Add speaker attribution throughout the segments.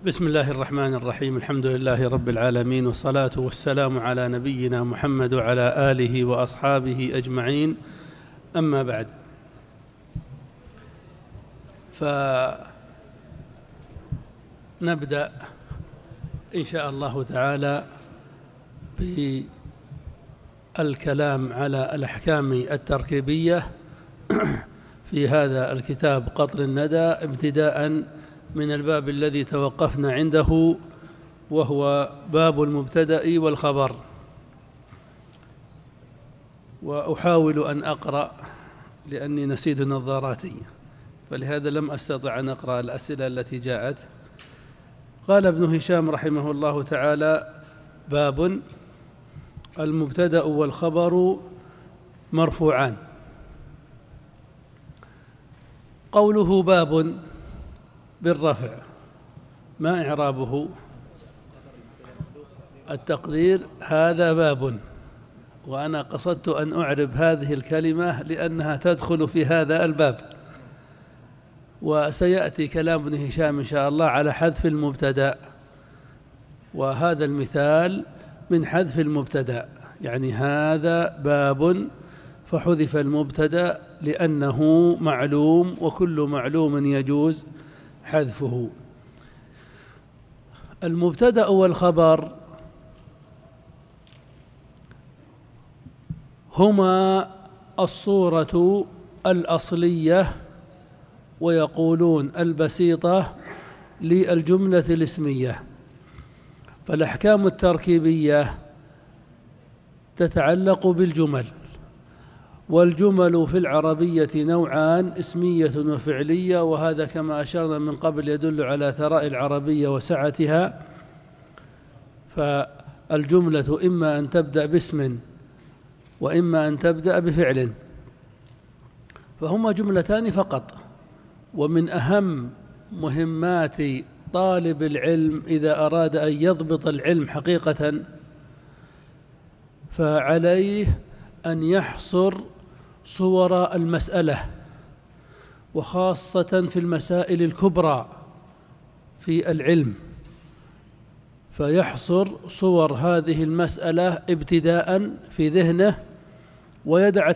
Speaker 1: بسم الله الرحمن الرحيم. الحمد لله رب العالمين، والصلاة والسلام على نبينا محمد وعلى آله وأصحابه أجمعين، أما بعد. فنبدأ إن شاء الله تعالى بالكلام على الأحكام التركيبية في هذا الكتاب قطر الندى، ابتداء من الباب الذي توقفنا عنده، وهو باب المبتدأ والخبر. وأحاول أن أقرأ لأني نسيت نظاراتي، فلهذا لم أستطع أن أقرأ الأسئلة التي جاءت. قال ابن هشام رحمه الله تعالى: باب المبتدأ والخبر مرفوعان. قوله باب بالرفع ما إعرابه؟ التقدير هذا باب، وأنا قصدت أن أعرب هذه الكلمة لأنها تدخل في هذا الباب، وسيأتي كلام ابن هشام إن شاء الله على حذف المبتدأ، وهذا المثال من حذف المبتدأ، يعني هذا باب فحذف المبتدأ لأنه معلوم، وكل معلوم يجوز حذفه. المبتدأ والخبر هما الصورة الأصلية، ويقولون البسيطة، للجملة الاسمية. فالأحكام التركيبية تتعلق بالجمل، والجمل في العربية نوعان: اسمية وفعلية، وهذا كما أشرنا من قبل يدل على ثراء العربية وسعتها. فالجملة إما أن تبدأ باسم وإما أن تبدأ بفعل، فهما جملتان فقط. ومن أهم مهمات طالب العلم إذا أراد أن يضبط العلم حقيقة فعليه أن يحصر صور المسألة، وخاصة في المسائل الكبرى في العلم، فيحصر صور هذه المسألة ابتداء في ذهنه، ويدع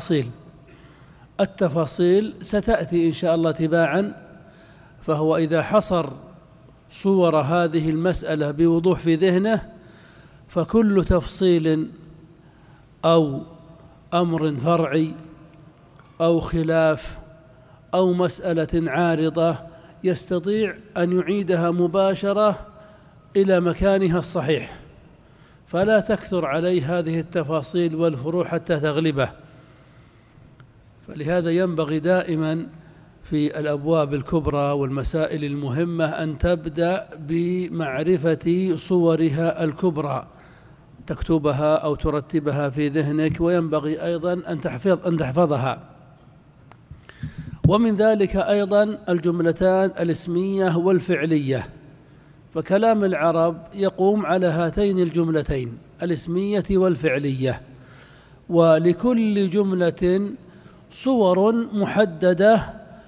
Speaker 1: التفاصيل ستأتي إن شاء الله تباعا. فهو إذا حصر صور هذه المسألة بوضوح في ذهنه، فكل تفصيل أو أمر فرعي أو خلاف أو مسألة عارضة يستطيع أن يعيدها مباشرة إلى مكانها الصحيح، فلا تكثر عليه هذه التفاصيل والفروع حتى تغلبه. فلهذا ينبغي دائما في الأبواب الكبرى والمسائل المهمة أن تبدأ بمعرفة صورها الكبرى، تكتبها أو ترتبها في ذهنك، وينبغي أيضا أن تحفظها. ومن ذلك أيضا الجملتان الاسمية والفعلية، فكلام العرب يقوم على هاتين الجملتين الاسمية والفعلية، ولكل جملة صور محددة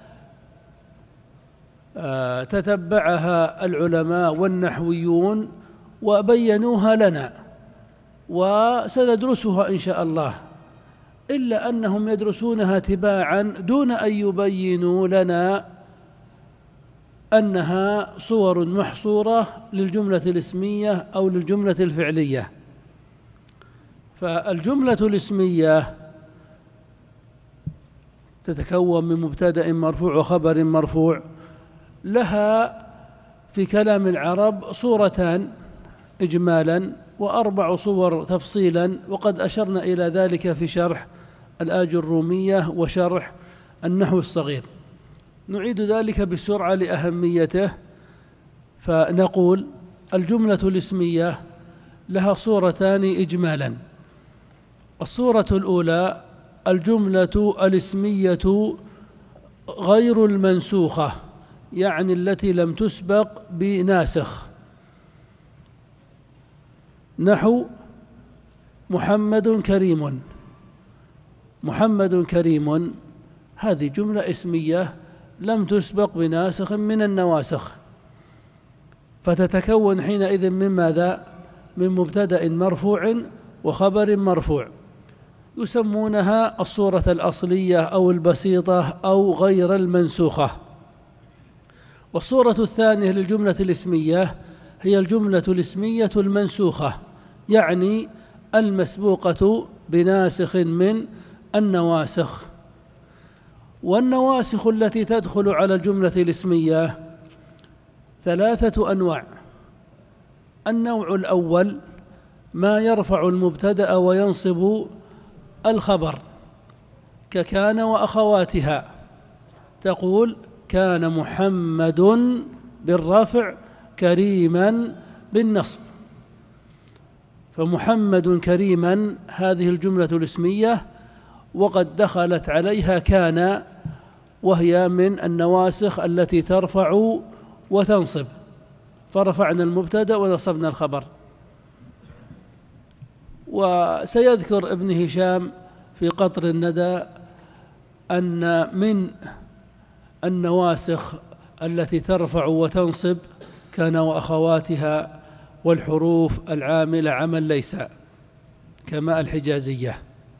Speaker 1: تتبعها العلماء والنحويون وبينوها لنا، وسندرسها إن شاء الله، إلا أنهم يدرسونها تباعا دون أن يبينوا لنا أنها صور محصورة للجملة الاسمية أو للجملة الفعلية. فالجملة الاسمية تتكون من مبتدأ مرفوع وخبر مرفوع، لها في كلام العرب صورتان إجمالا و4 صور تفصيلا، وقد أشرنا إلى ذلك في شرح الآج الرومية وشرح النحو الصغير. نعيد ذلك بسرعة لأهميته، فنقول الجملة الاسمية لها صورتان إجمالا. الصورة الأولى الجملة الاسمية غير المنسوخة، يعني التي لم تسبق بناسخ، نحو محمد كريم. محمد كريم هذه جملة اسمية لم تسبق بناسخ من النواسخ، فتتكون حينئذ من ماذا؟ من مبتدأ مرفوع وخبر مرفوع، يسمونها الصورة الأصلية أو البسيطة أو غير المنسوخة. والصورة الثانية للجملة الاسمية هي الجملة الاسمية المنسوخة، يعني المسبوقة بناسخ من النواسخ. والنواسخ التي تدخل على الجملة الاسمية 3 أنواع. النوع الأول ما يرفع المبتدأ وينصب الخبر، ككان وأخواتها، تقول كان محمد بالرفع كريما بالنصب. فمحمد كريما هذه الجملة الاسمية وقد دخلت عليها كان، وهي من النواسخ التي ترفع وتنصب، فرفعنا المبتدأ ونصبنا الخبر. وسيذكر ابن هشام في قطر الندى أن من النواسخ التي ترفع وتنصب كان وأخواتها والحروف العاملة عمل ليس كما الحجازية.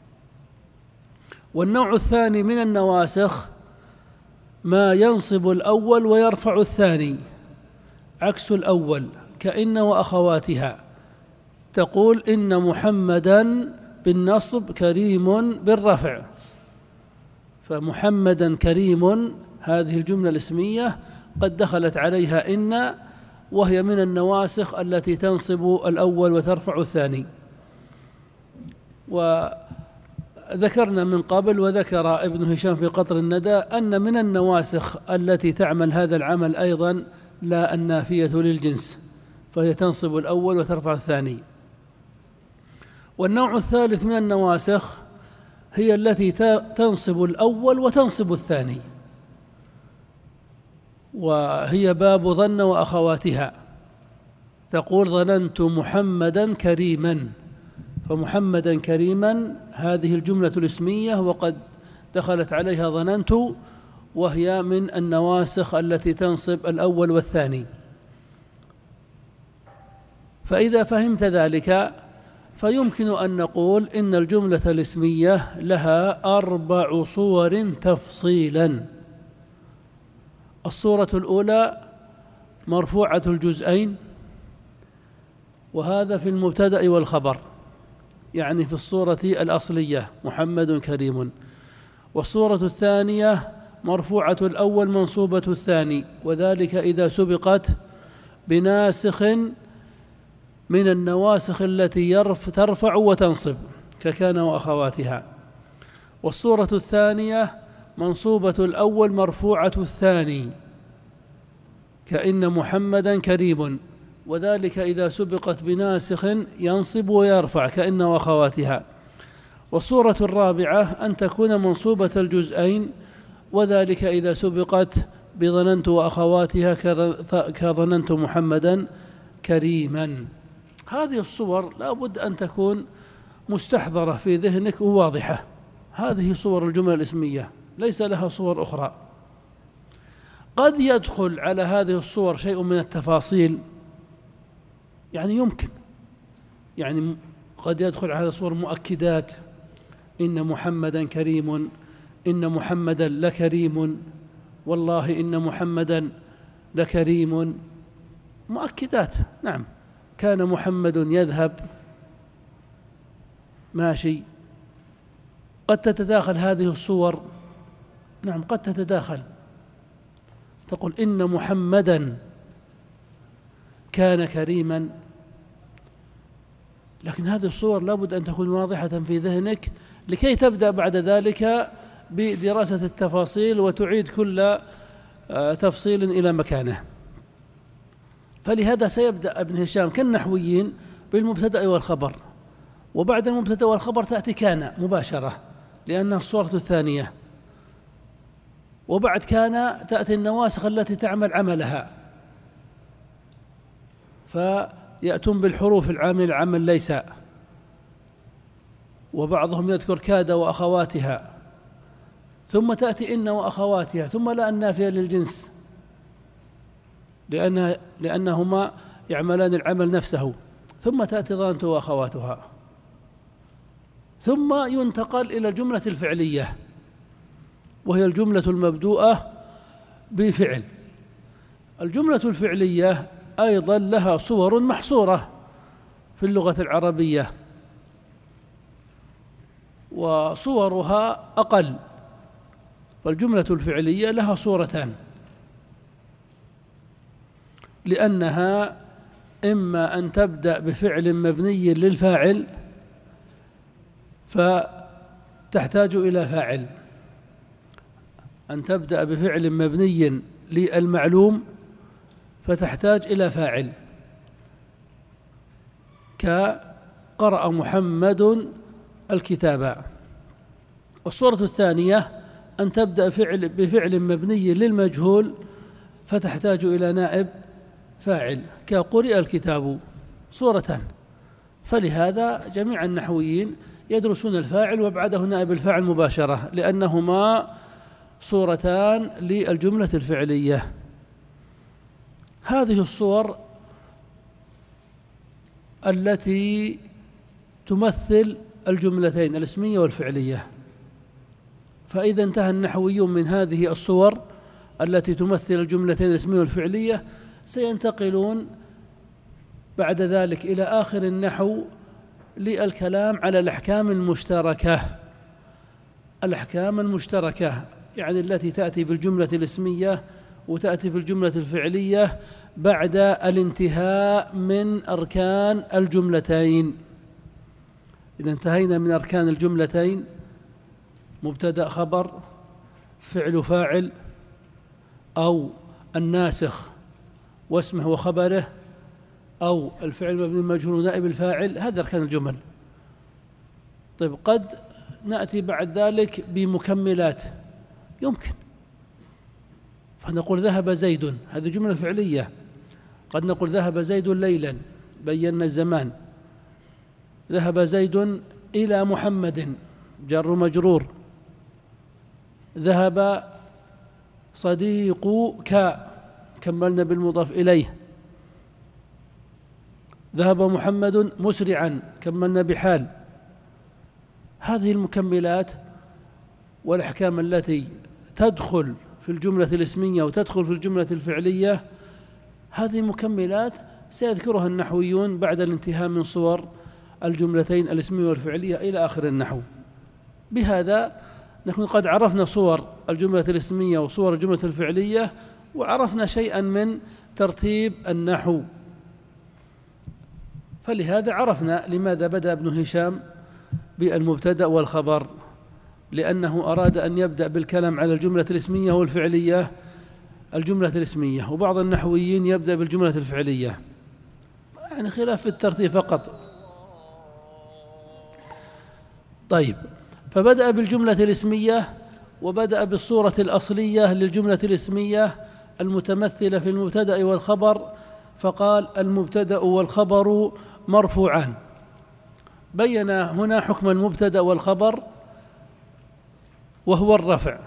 Speaker 1: والنوع الثاني من النواسخ ما ينصب الأول ويرفع الثاني، عكس الأول، كإن وأخواتها، تقول إن محمدا بالنصب كريم بالرفع. فمحمدا كريم هذه الجملة الاسمية قد دخلت عليها إن، وهي من النواسخ التي تنصب الأول وترفع الثاني. وذكرنا من قبل وذكر ابن هشام في قطر الندى أن من النواسخ التي تعمل هذا العمل أيضا لا النافية للجنس، فهي تنصب الأول وترفع الثاني. والنوع الثالث من النواسخ هي التي تنصب الأول وتنصب الثاني، وهي باب ظن وأخواتها، تقول ظننت محمدا كريما. فمحمدا كريما هذه الجملة الاسمية وقد دخلت عليها ظننت، وهي من النواسخ التي تنصب الأول والثاني. فإذا فهمت ذلك فيمكن أن نقول إن الجملة الاسمية لها 4 صور تفصيلا. الصورة الأولى مرفوعة الجزئين، وهذا في المبتدأ والخبر، يعني في الصورة الأصلية محمد كريم. والصورة الثانية مرفوعة الأول منصوبة الثاني، وذلك إذا سبقت بناسخ من النواسخ التي ترفع وتنصب، ككان وأخواتها. والصورة الثانية منصوبة الأول مرفوعة الثاني، كإن محمدا كريم، وذلك إذا سبقت بناسخ ينصب ويرفع، كإن وأخواتها. والصورة الرابعة أن تكون منصوبة الجزئين، وذلك إذا سبقت بظننت وأخواتها، كظننت محمدا كريما. هذه الصور لا بد أن تكون مستحضرة في ذهنك وواضحة. هذه صور الجملة الاسمية، ليس لها صور أخرى. قد يدخل على هذه الصور شيء من التفاصيل، يعني يمكن، يعني قد يدخل على صور مؤكدات، إن محمدا كريم، إن محمدا لكريم، والله إن محمدا لكريم، مؤكدات. نعم، كان محمد يذهب، ماشي. قد تتداخل هذه الصور، نعم قد تتداخل، تقول إن محمدا كان كريما. لكن هذه الصور لابد أن تكون واضحة في ذهنك لكي تبدأ بعد ذلك بدراسة التفاصيل وتعيد كل تفصيل إلى مكانه. فلهذا سيبدأ ابن هشام كالنحويين بالمبتدأ والخبر، وبعد المبتدأ والخبر تأتي كان مباشرة لأنها الصورة الثانية، وبعد كان تأتي النواسخ التي تعمل عملها، فيأتون بالحروف العامل عمل ليس، وبعضهم يذكر كاد وأخواتها، ثم تأتي إن وأخواتها، ثم لا النافية للجنس، لأنهما يعملان العمل نفسه، ثم تأتي ظانته وأخواتها، ثم ينتقل إلى الجملة الفعلية وهي الجملة المبدوءة بفعل. الجملة الفعلية أيضا لها صور محصورة في اللغة العربية، وصورها أقل. فالجملة الفعلية لها صورتان، لأنها إما أن تبدأ بفعل مبني للفاعل فتحتاج إلى فاعل، أن تبدأ بفعل مبني للمعلوم فتحتاج إلى فاعل، كقرأ محمد الكتاب. والصورة الثانية أن تبدأ بفعل مبني للمجهول فتحتاج إلى نائب فاعل، كقرئ الكتاب. صورتان. فلهذا جميع النحويين يدرسون الفاعل وبعده نائب الفاعل مباشرة، لأنهما صورتان للجملة الفعلية. هذه الصور التي تمثل الجملتين الاسمية والفعلية. فإذا انتهى النحويون من هذه الصور التي تمثل الجملتين الاسمية والفعلية، سينتقلون بعد ذلك إلى آخر النحو للكلام على الأحكام المشتركة. الأحكام المشتركة يعني التي تأتي في الجملة الاسمية وتأتي في الجملة الفعلية بعد الانتهاء من أركان الجملتين. إذا انتهينا من أركان الجملتين، مبتدأ خبر، فعل فاعل، أو الناسخ واسمه وخبره، أو الفعل مبني المجهول نائب الفاعل، هذا أركان الجمل. طيب، قد نأتي بعد ذلك بمكملات، يمكن فنقول ذهب زيد، هذه جملة فعلية. قد نقول ذهب زيد ليلا، بينا الزمان. ذهب زيد إلى محمد، جر مجرور. ذهب صديقك، كملنا بالمضاف إليه. ذهب محمد مسرعا، كملنا بحال. هذه المكملات والأحكام التي تدخل في الجملة الاسمية وتدخل في الجملة الفعلية، هذه مكملات سيذكرها النحويون بعد الانتهاء من صور الجملتين الاسمية والفعلية إلى آخر النحو. بهذا نكون قد عرفنا صور الجملة الاسمية وصور الجملة الفعلية، وعرفنا شيئا من ترتيب النحو. فلهذا عرفنا لماذا بدأ ابن هشام بالمبتدأ والخبر، لأنه أراد أن يبدأ بالكلام على الجملة الاسمية والفعلية. الجملة الاسمية، وبعض النحويين يبدأ بالجملة الفعلية، يعني خلاف في الترتيب فقط. طيب، فبدأ بالجملة الاسمية وبدأ بالصورة الأصلية للجملة الاسمية المتمثلة في المبتدأ والخبر، فقال المبتدأ والخبر مرفوعان. بين هنا حكم المبتدأ والخبر وهو الرفع.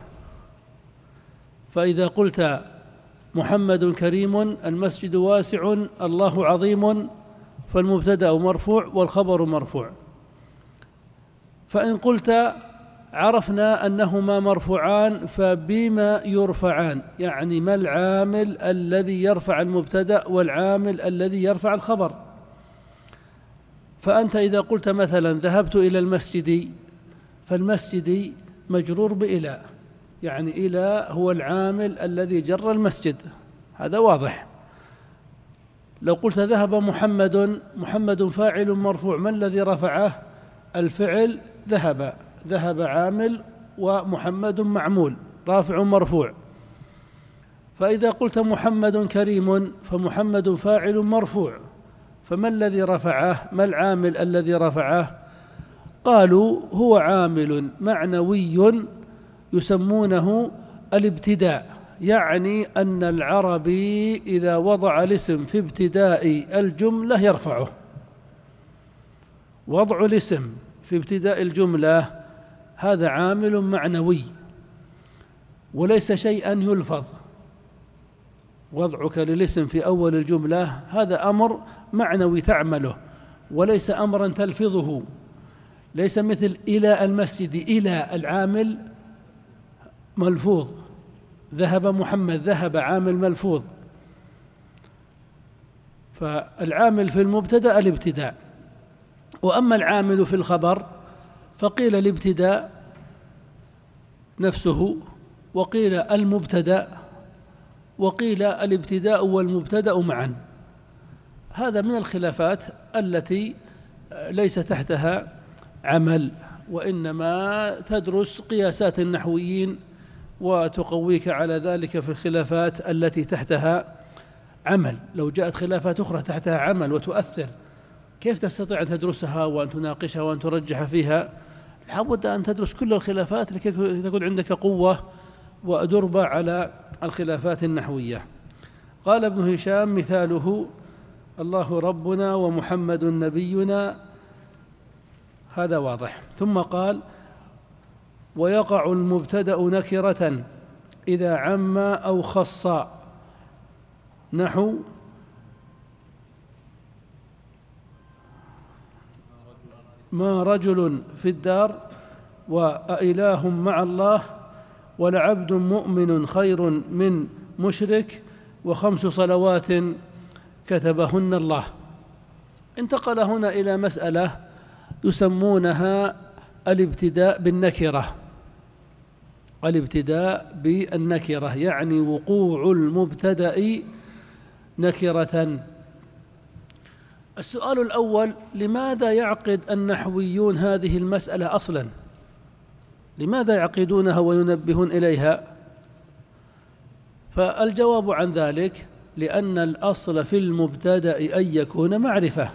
Speaker 1: فإذا قلت محمد كريم، المسجد واسع، الله عظيم، فالمبتدأ مرفوع والخبر مرفوع. فإن قلت عرفنا أنهما مرفوعان، فبما يرفعان؟ يعني ما العامل الذي يرفع المبتدأ والعامل الذي يرفع الخبر؟ فأنت إذا قلت مثلا ذهبت إلى المسجد، فالمسجد مجرور بإلى، يعني إلى هو العامل الذي جر المسجد، هذا واضح. لو قلت ذهب محمد، محمد فاعل مرفوع، ما الذي رفعه؟ الفعل ذهب، ذهب عامل ومحمد معمول، رافع مرفوع. فإذا قلت محمد كريم، فمحمد فاعل مرفوع، فما الذي رفعه؟ ما العامل الذي رفعه؟ قالوا هو عامل معنوي يسمونه الابتداء، يعني أن العربي إذا وضع الاسم في ابتداء الجملة يرفعه. وضع الاسم في ابتداء الجملة هذا عامل معنوي وليس شيئا يلفظ. وضعك للاسم في أول الجملة هذا أمر معنوي تعمله وليس أمرا تلفظه، ليس مثل إلى المسجد، إلى العامل ملفوظ، ذهب محمد، ذهب عامل ملفوظ. فالعامل في المبتدأ الابتداء، وأما العامل في الخبر فقيل الابتداء نفسه، وقيل المبتدأ، وقيل الابتداء والمبتدأ معا. هذا من الخلافات التي ليس تحتها عمل، وإنما تدرس قياسات النحويين وتقويك على ذلك في الخلافات التي تحتها عمل. لو جاءت خلافات أخرى تحتها عمل وتؤثر، كيف تستطيع أن تدرسها وأن تناقشها وأن ترجح فيها؟ لابد أن تدرس كل الخلافات لكي تكون عندك قوة وأدربة على الخلافات النحوية. قال ابن هشام: مثاله الله ربنا ومحمد نبينا، هذا واضح. ثم قال: ويقع المبتدأ نكرة إذا عم أو خص، نحو ما رجل في الدار، وأإله مع الله، ولعبد مؤمن خير من مشرك، وخمس صلوات كتبهن الله. انتقل هنا إلى مسألة يسمونها الابتداء بالنكرة. الابتداء بالنكرة يعني وقوع المبتدأ نكرة. السؤال الأول: لماذا يعقد النحويون هذه المسألة أصلا؟ لماذا يعقدونها وينبهون إليها؟ فالجواب عن ذلك: لأن الأصل في المبتدأ أن يكون معرفة.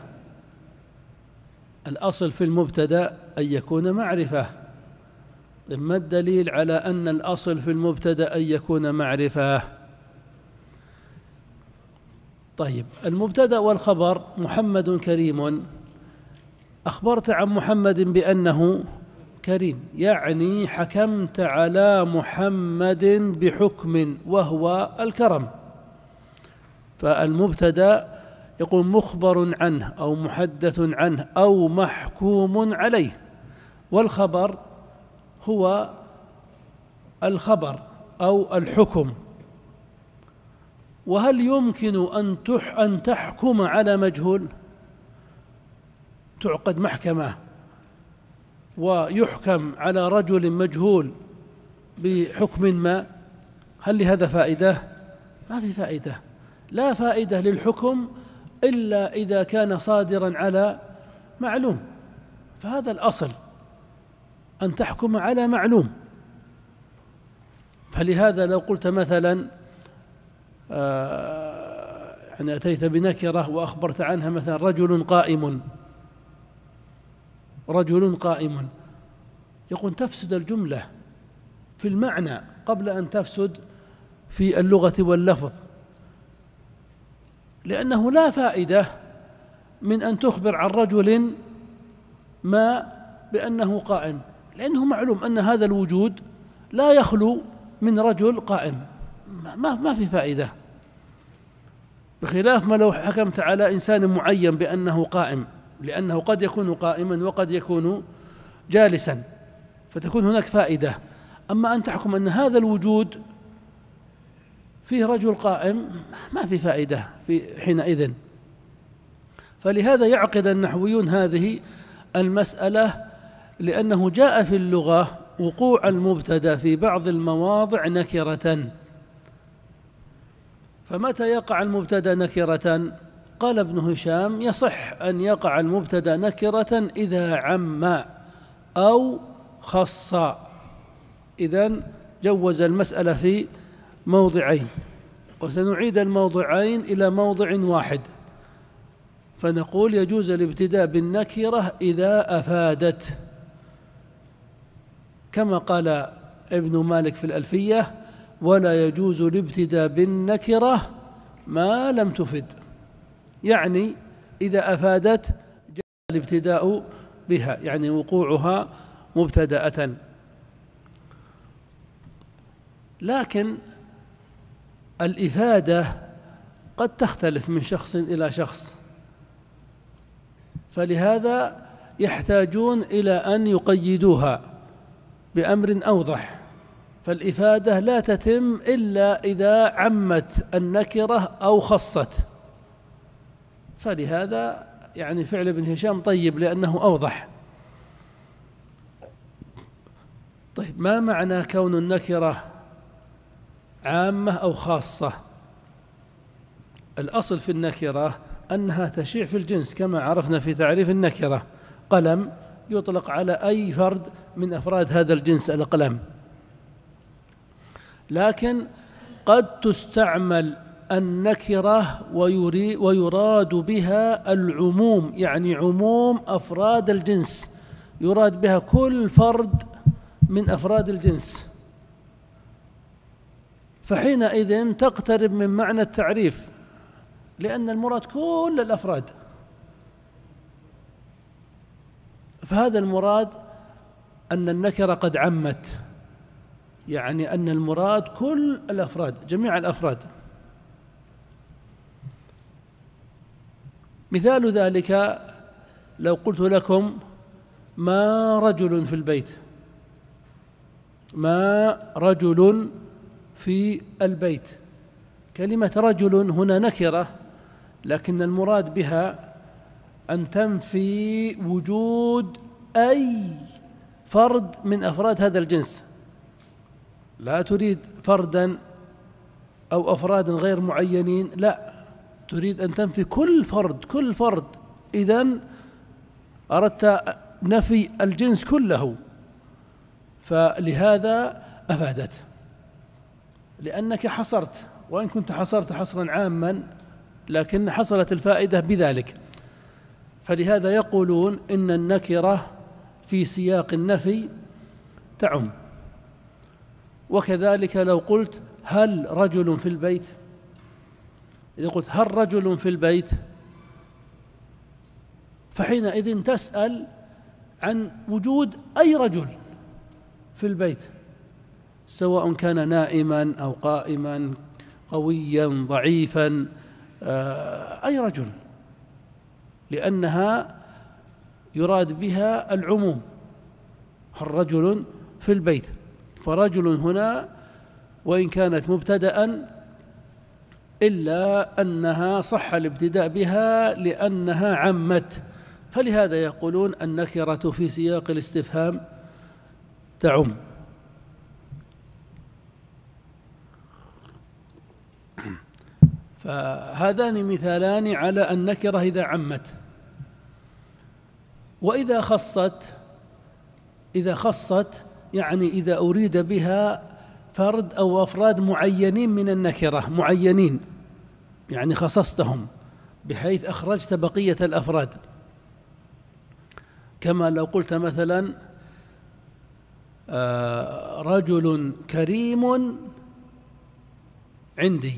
Speaker 1: الأصل في المبتدأ أن يكون معرفة. ما الدليل على أن الأصل في المبتدأ أن يكون معرفة؟ طيب، المبتدأ والخبر: محمد كريم، أخبرت عن محمد بأنه كريم، يعني حكمت على محمد بحكم وهو الكرم. فالمبتدأ يقول مخبر عنه أو محدث عنه أو محكوم عليه، والخبر هو الخبر أو الحكم. وهل يمكن أن تحكم على مجهول؟ تعقد محكمة ويحكم على رجل مجهول بحكم ما، هل لهذا فائدة؟ ما في فائدة. لا فائدة للحكم إلا إذا كان صادرا على معلوم، فهذا الأصل أن تحكم على معلوم. فلهذا لو قلت مثلا يعني أتيت بنكرة وأخبرت عنها مثلا رجل قائم، رجل قائم، يقول تفسد الجملة في المعنى قبل أن تفسد في اللغة واللفظ، لأنه لا فائدة من أن تخبر عن رجل ما بأنه قائم، لأنه معلوم أن هذا الوجود لا يخلو من رجل قائم، ما في فائدة. بخلاف ما لو حكمت على إنسان معين بأنه قائم، لأنه قد يكون قائما وقد يكون جالسا، فتكون هناك فائدة. أما أن تحكم أن هذا الوجود فيه رجل قائم، ما في فائدة في حينئذ. فلهذا يعقد النحويون هذه المسألة، لأنه جاء في اللغة وقوع المبتدأ في بعض المواضع نكرة. فمتى يقع المبتدأ نكرة؟ قال ابن هشام: يصح أن يقع المبتدأ نكرة إذا عم أو خص. إذن جوز المسألة في موضعين، وسنعيد الموضعين إلى موضع واحد، فنقول يجوز الابتداء بالنكرة إذا أفادت، كما قال ابن مالك في الألفية: ولا يجوز الابتداء بالنكرة ما لم تفد. يعني إذا أفادت جاء الابتداء بها، يعني وقوعها مبتدأة. لكن الإفادة قد تختلف من شخص إلى شخص، فلهذا يحتاجون إلى أن يقيدوها بأمر أوضح، فالإفادة لا تتم إلا إذا عمت النكرة أو خصت. فلهذا يعني فعل ابن هشام طيب لأنه أوضح. طيب، ما معنى كون النكرة عامة أو خاصة؟ الأصل في النكرة أنها تشيع في الجنس، كما عرفنا في تعريف النكرة: قلم يطلق على أي فرد من أفراد هذا الجنس، الأقلام. لكن قد تستعمل النكرة ويراد بها العموم، يعني عموم أفراد الجنس، يراد بها كل فرد من أفراد الجنس، فحينئذ تقترب من معنى التعريف، لأن المراد كل الأفراد. فهذا المراد أن النكرة قد عمت، يعني أن المراد كل الأفراد، جميع الأفراد. مثال ذلك لو قلت لكم: ما رجل في البيت. ما رجل في البيت. كلمة رجل هنا نكرة، لكن المراد بها أن تنفي وجود أي فرد من أفراد هذا الجنس، لا تريد فردا أو أفراد غير معينين، لا، تريد أن تنفي كل فرد، كل فرد. إذن أردت نفي الجنس كله، فلهذا أفادت، لأنك حصرت، وإن كنت حصرت حصرا عاما لكن حصلت الفائدة بذلك. فلهذا يقولون إن النكرة في سياق النفي تعم. وكذلك لو قلت: هل رجل في البيت؟ إذا قلت هل رجل في البيت، فحينئذ تسأل عن وجود أي رجل في البيت، سواء كان نائما أو قائما، قويا ضعيفا، أي رجل، لأنها يراد بها العموم. هل رجل في البيت، فرجل هنا وإن كانت مبتدأ إلا أنها صح الابتداء بها لأنها عمت، فلهذا يقولون النكرة في سياق الاستفهام تعم. فهذان مثالان على النكرة إذا عمت. وإذا خصت يعني إذا أريد بها فرد أو أفراد معينين من النكرة، معينين يعني خصصتهم بحيث أخرجت بقية الأفراد، كما لو قلت مثلا: رجل كريم عندي.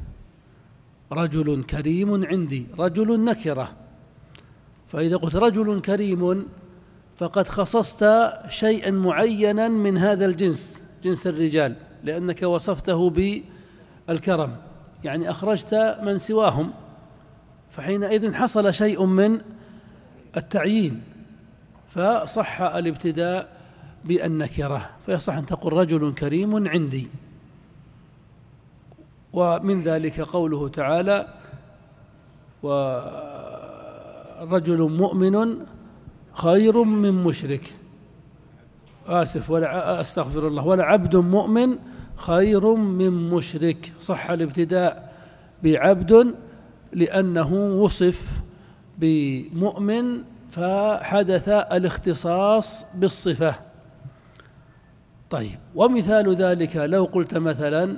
Speaker 1: رجل كريم عندي، رجل نكرة، فإذا قلت رجل كريم فقد خصصت شيئا معينا من هذا الجنس، جنس الرجال، لأنك وصفته بالكرم، يعني أخرجت من سواهم، فحينئذ حصل شيء من التعيين، فصح الابتداء بالنكرة، فيصح أن تقول رجل كريم عندي. ومن ذلك قوله تعالى: ورجل مؤمن خير من مشرك. أستغفر الله، ولعبد مؤمن خير من مشرك. صح الابتداء بعبد لأنه وصف بمؤمن فحدث الاختصاص بالصفة. طيب، ومثال ذلك لو قلت مثلا: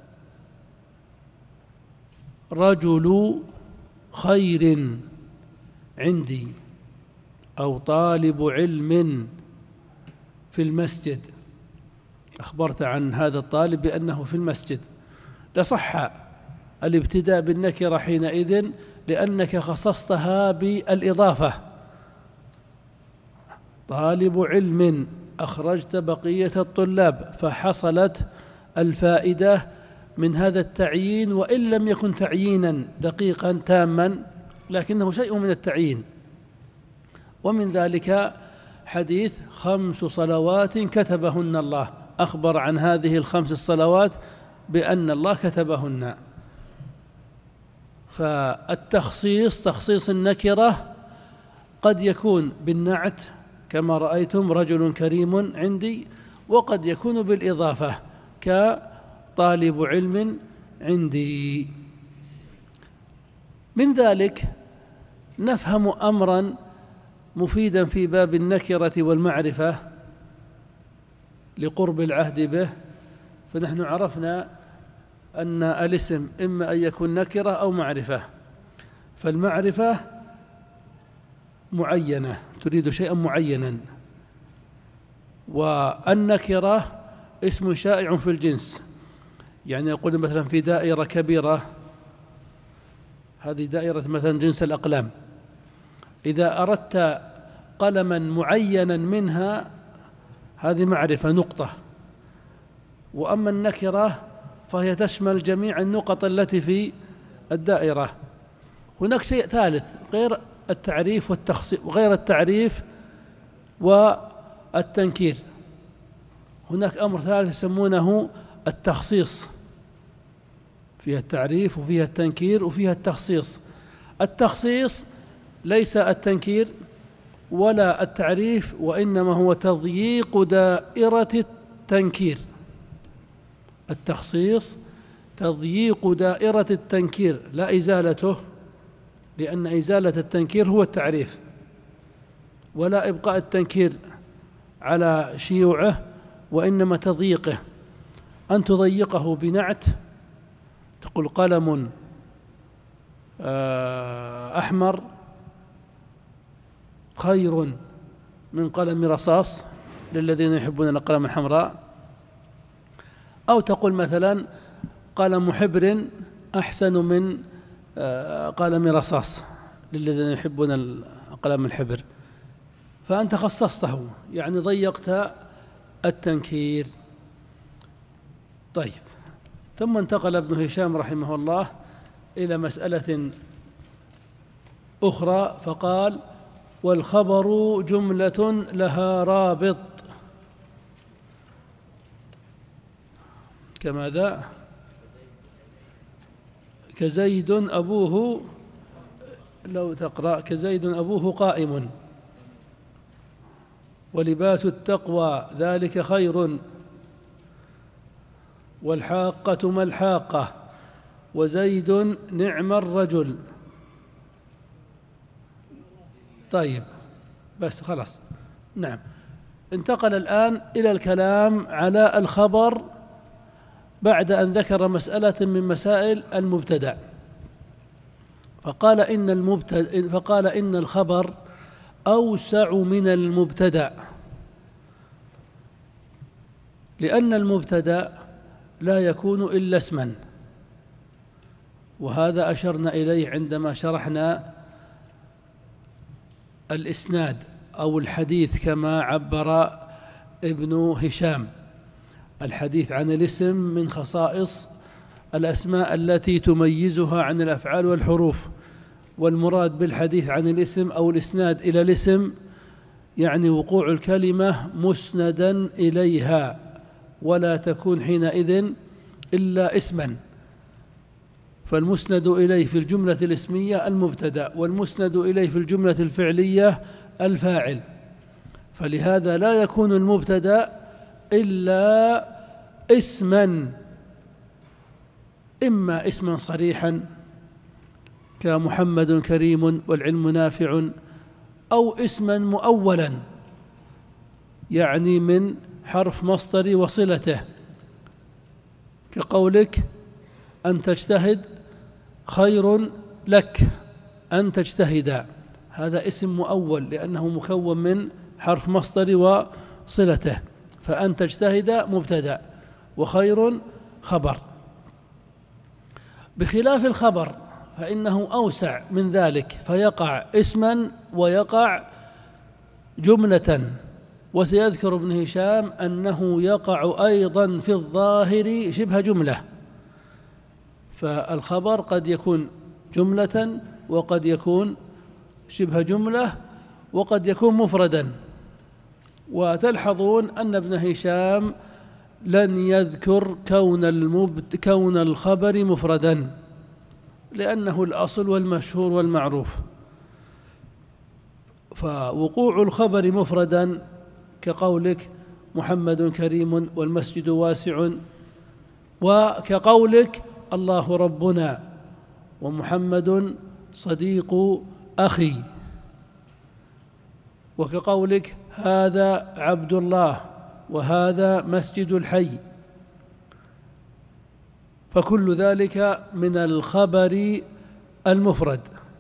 Speaker 1: رجل خير عندي، أو طالب علم في المسجد، أخبرت عن هذا الطالب بأنه في المسجد، لصح الابتداء بالنكرة حينئذ لأنك خصصتها بالإضافة. طالب علم، أخرجت بقية الطلاب، فحصلت الفائدة من هذا التعيين، وإن لم يكن تعيينا دقيقا تاما لكنه شيء من التعيين. ومن ذلك حديث 5 صلوات كتبهن الله، أخبر عن هذه ال5 الصلوات بأن الله كتبهن. فالتخصيص، تخصيص النكرة، قد يكون بالنعت كما رأيتم رجل كريم عندي، وقد يكون بالإضافة كطالب علم عندي. من ذلك نفهم أمرا مفيدا في باب النكرة والمعرفة لقرب العهد به. فنحن عرفنا أن الاسم إما أن يكون نكرة أو معرفة، فالمعرفة معينة تريد شيئا معينا، والنكرة اسم شائع في الجنس. يعني يقول مثلا في دائرة كبيرة، هذه دائرة مثلا جنس الأقلام، إذا أردت قلما معينا منها هذه معرفة نقطة. وأما النكرة فهي تشمل جميع النقط التي في الدائرة. هناك شيء ثالث غير التعريف والتخصيص، وغير التعريف والتنكير، هناك أمر ثالث يسمونه التخصيص، فيها التعريف وفيها التنكير وفيها التخصيص. التخصيص ليس التنكير ولا التعريف، وإنما هو تضييق دائرة التنكير. التخصيص تضييق دائرة التنكير لا إزالته، لأن إزالة التنكير هو التعريف، ولا إبقاء التنكير على شيوعه، وإنما تضييقه. أن تضيقه بنعت، تقول قلم أحمر خير من قلم رصاص للذين يحبون الأقلام الحمراء، أو تقول مثلا قلم حبر أحسن من قلم رصاص للذين يحبون الأقلام الحبر. فأنت خصصته، يعني ضيقت التنكير. طيب، ثم انتقل ابن هشام رحمه الله إلى مسألة أخرى فقال: والخبر جملة لها رابط. كماذا؟ كزيد أبوه، لو تقرأ كزيد أبوه قائم، ولباس التقوى ذلك خير، والحاقة ما الحاقة، وزيد نعم الرجل. طيب بس خلاص. نعم، انتقل الآن إلى الكلام على الخبر بعد أن ذكر مسألة من مسائل المبتدأ. فقال إن الخبر أوسع من المبتدأ، لأن المبتدأ لا يكون إلا اسما، وهذا أشرنا إليه عندما شرحنا الإسناد أو الحديث كما عبر ابن هشام. الحديث عن الاسم من خصائص الأسماء التي تميزها عن الأفعال والحروف، والمراد بالحديث عن الاسم أو الإسناد إلى الاسم يعني وقوع الكلمة مسندا إليها، ولا تكون حينئذ إلا اسما. فالمسند إليه في الجملة الاسمية المبتدأ، والمسند إليه في الجملة الفعلية الفاعل. فلهذا لا يكون المبتدأ إلا اسما، إما اسما صريحا كمحمد كريم والعلم نافع، أو اسما مؤولا يعني من حرف مصدر وصلته، كقولك أن تجتهد خير لك، أن تجتهد، هذا اسم مؤول لأنه مكون من حرف مصدر وصلته. فأن تجتهد مبتدأ وخير خبر. بخلاف الخبر فإنه أوسع من ذلك، فيقع اسما ويقع جملة. وسيذكر ابن هشام أنه يقع أيضا في الظاهر شبه جملة، فالخبر قد يكون جملة وقد يكون شبه جملة وقد يكون مفردا. وتلحظون أن ابن هشام لن يذكر كون الخبر مفردا، لأنه الأصل والمشهور والمعروف. فوقوع الخبر مفردا كقولك محمد كريم والمسجد واسع، وكقولك الله ربنا ومحمد صديق أخي، وكقولك هذا عبد الله وهذا مسجد الحي، فكل ذلك من الخبر المفرد.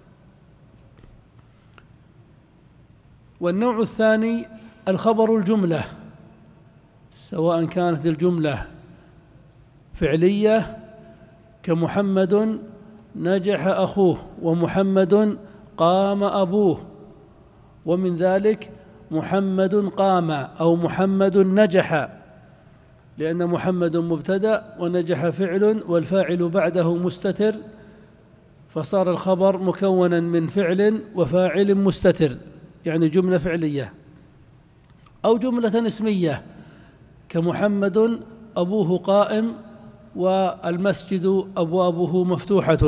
Speaker 1: والنوع الثاني الخبر الجملة، سواء كانت الجملة فعلية كمحمد نجح أخوه ومحمد قام أبوه، ومن ذلك محمد قام أو محمد نجح، لأن محمد مبتدأ ونجح فعل والفاعل بعده مستتر، فصار الخبر مكونا من فعل وفاعل مستتر، يعني جملة فعلية. أو جملة اسمية كمحمد أبوه قائم والمسجد أبوابه مفتوحة.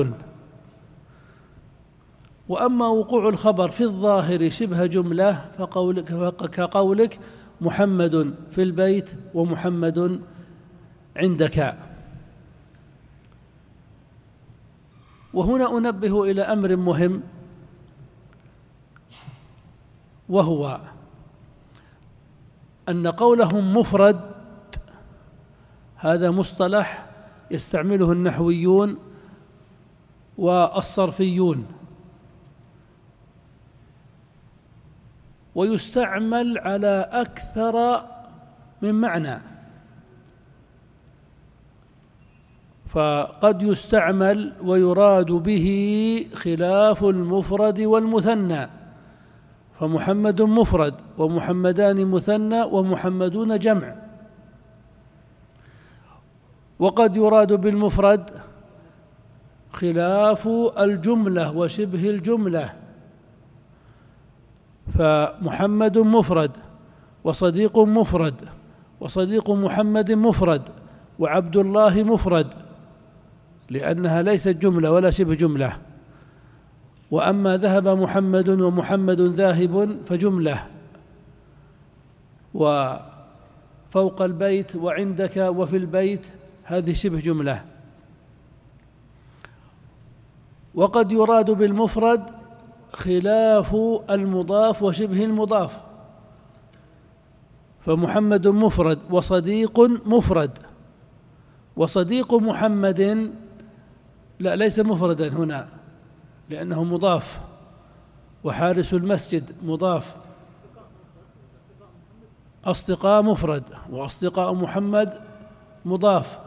Speaker 1: وأما وقوع الخبر في الظاهر شبه جملة كقولك محمد في البيت ومحمد عندك. وهنا أنبه إلى أمر مهم، وهو أن قولهم مفرد هذا مصطلح يستعمله النحويون والصرفيون، ويستعمل على أكثر من معنى. فقد يستعمل ويراد به خلاف المفرد والمثنى، فمحمد مفرد ومحمدان مثنى ومحمدون جمع. وقد يراد بالمفرد خلاف الجملة وشبه الجملة، فمحمد مفرد وصديق مفرد وصديق محمد مفرد وعبد الله مفرد، لأنها ليست جملة ولا شبه جملة. وأما ذهب محمد ومحمد ذاهب فجملة، وفوق البيت وعندك وفي البيت هذه شبه جملة. وقد يراد بالمفرد خلاف المضاف وشبه المضاف، فمحمد مفرد وصديق مفرد، وصديق محمد لا ليس مفردا هنا لأنه مضاف، وحارس المسجد مضاف. أصدقاء مفرد وأصدقاء محمد مضاف.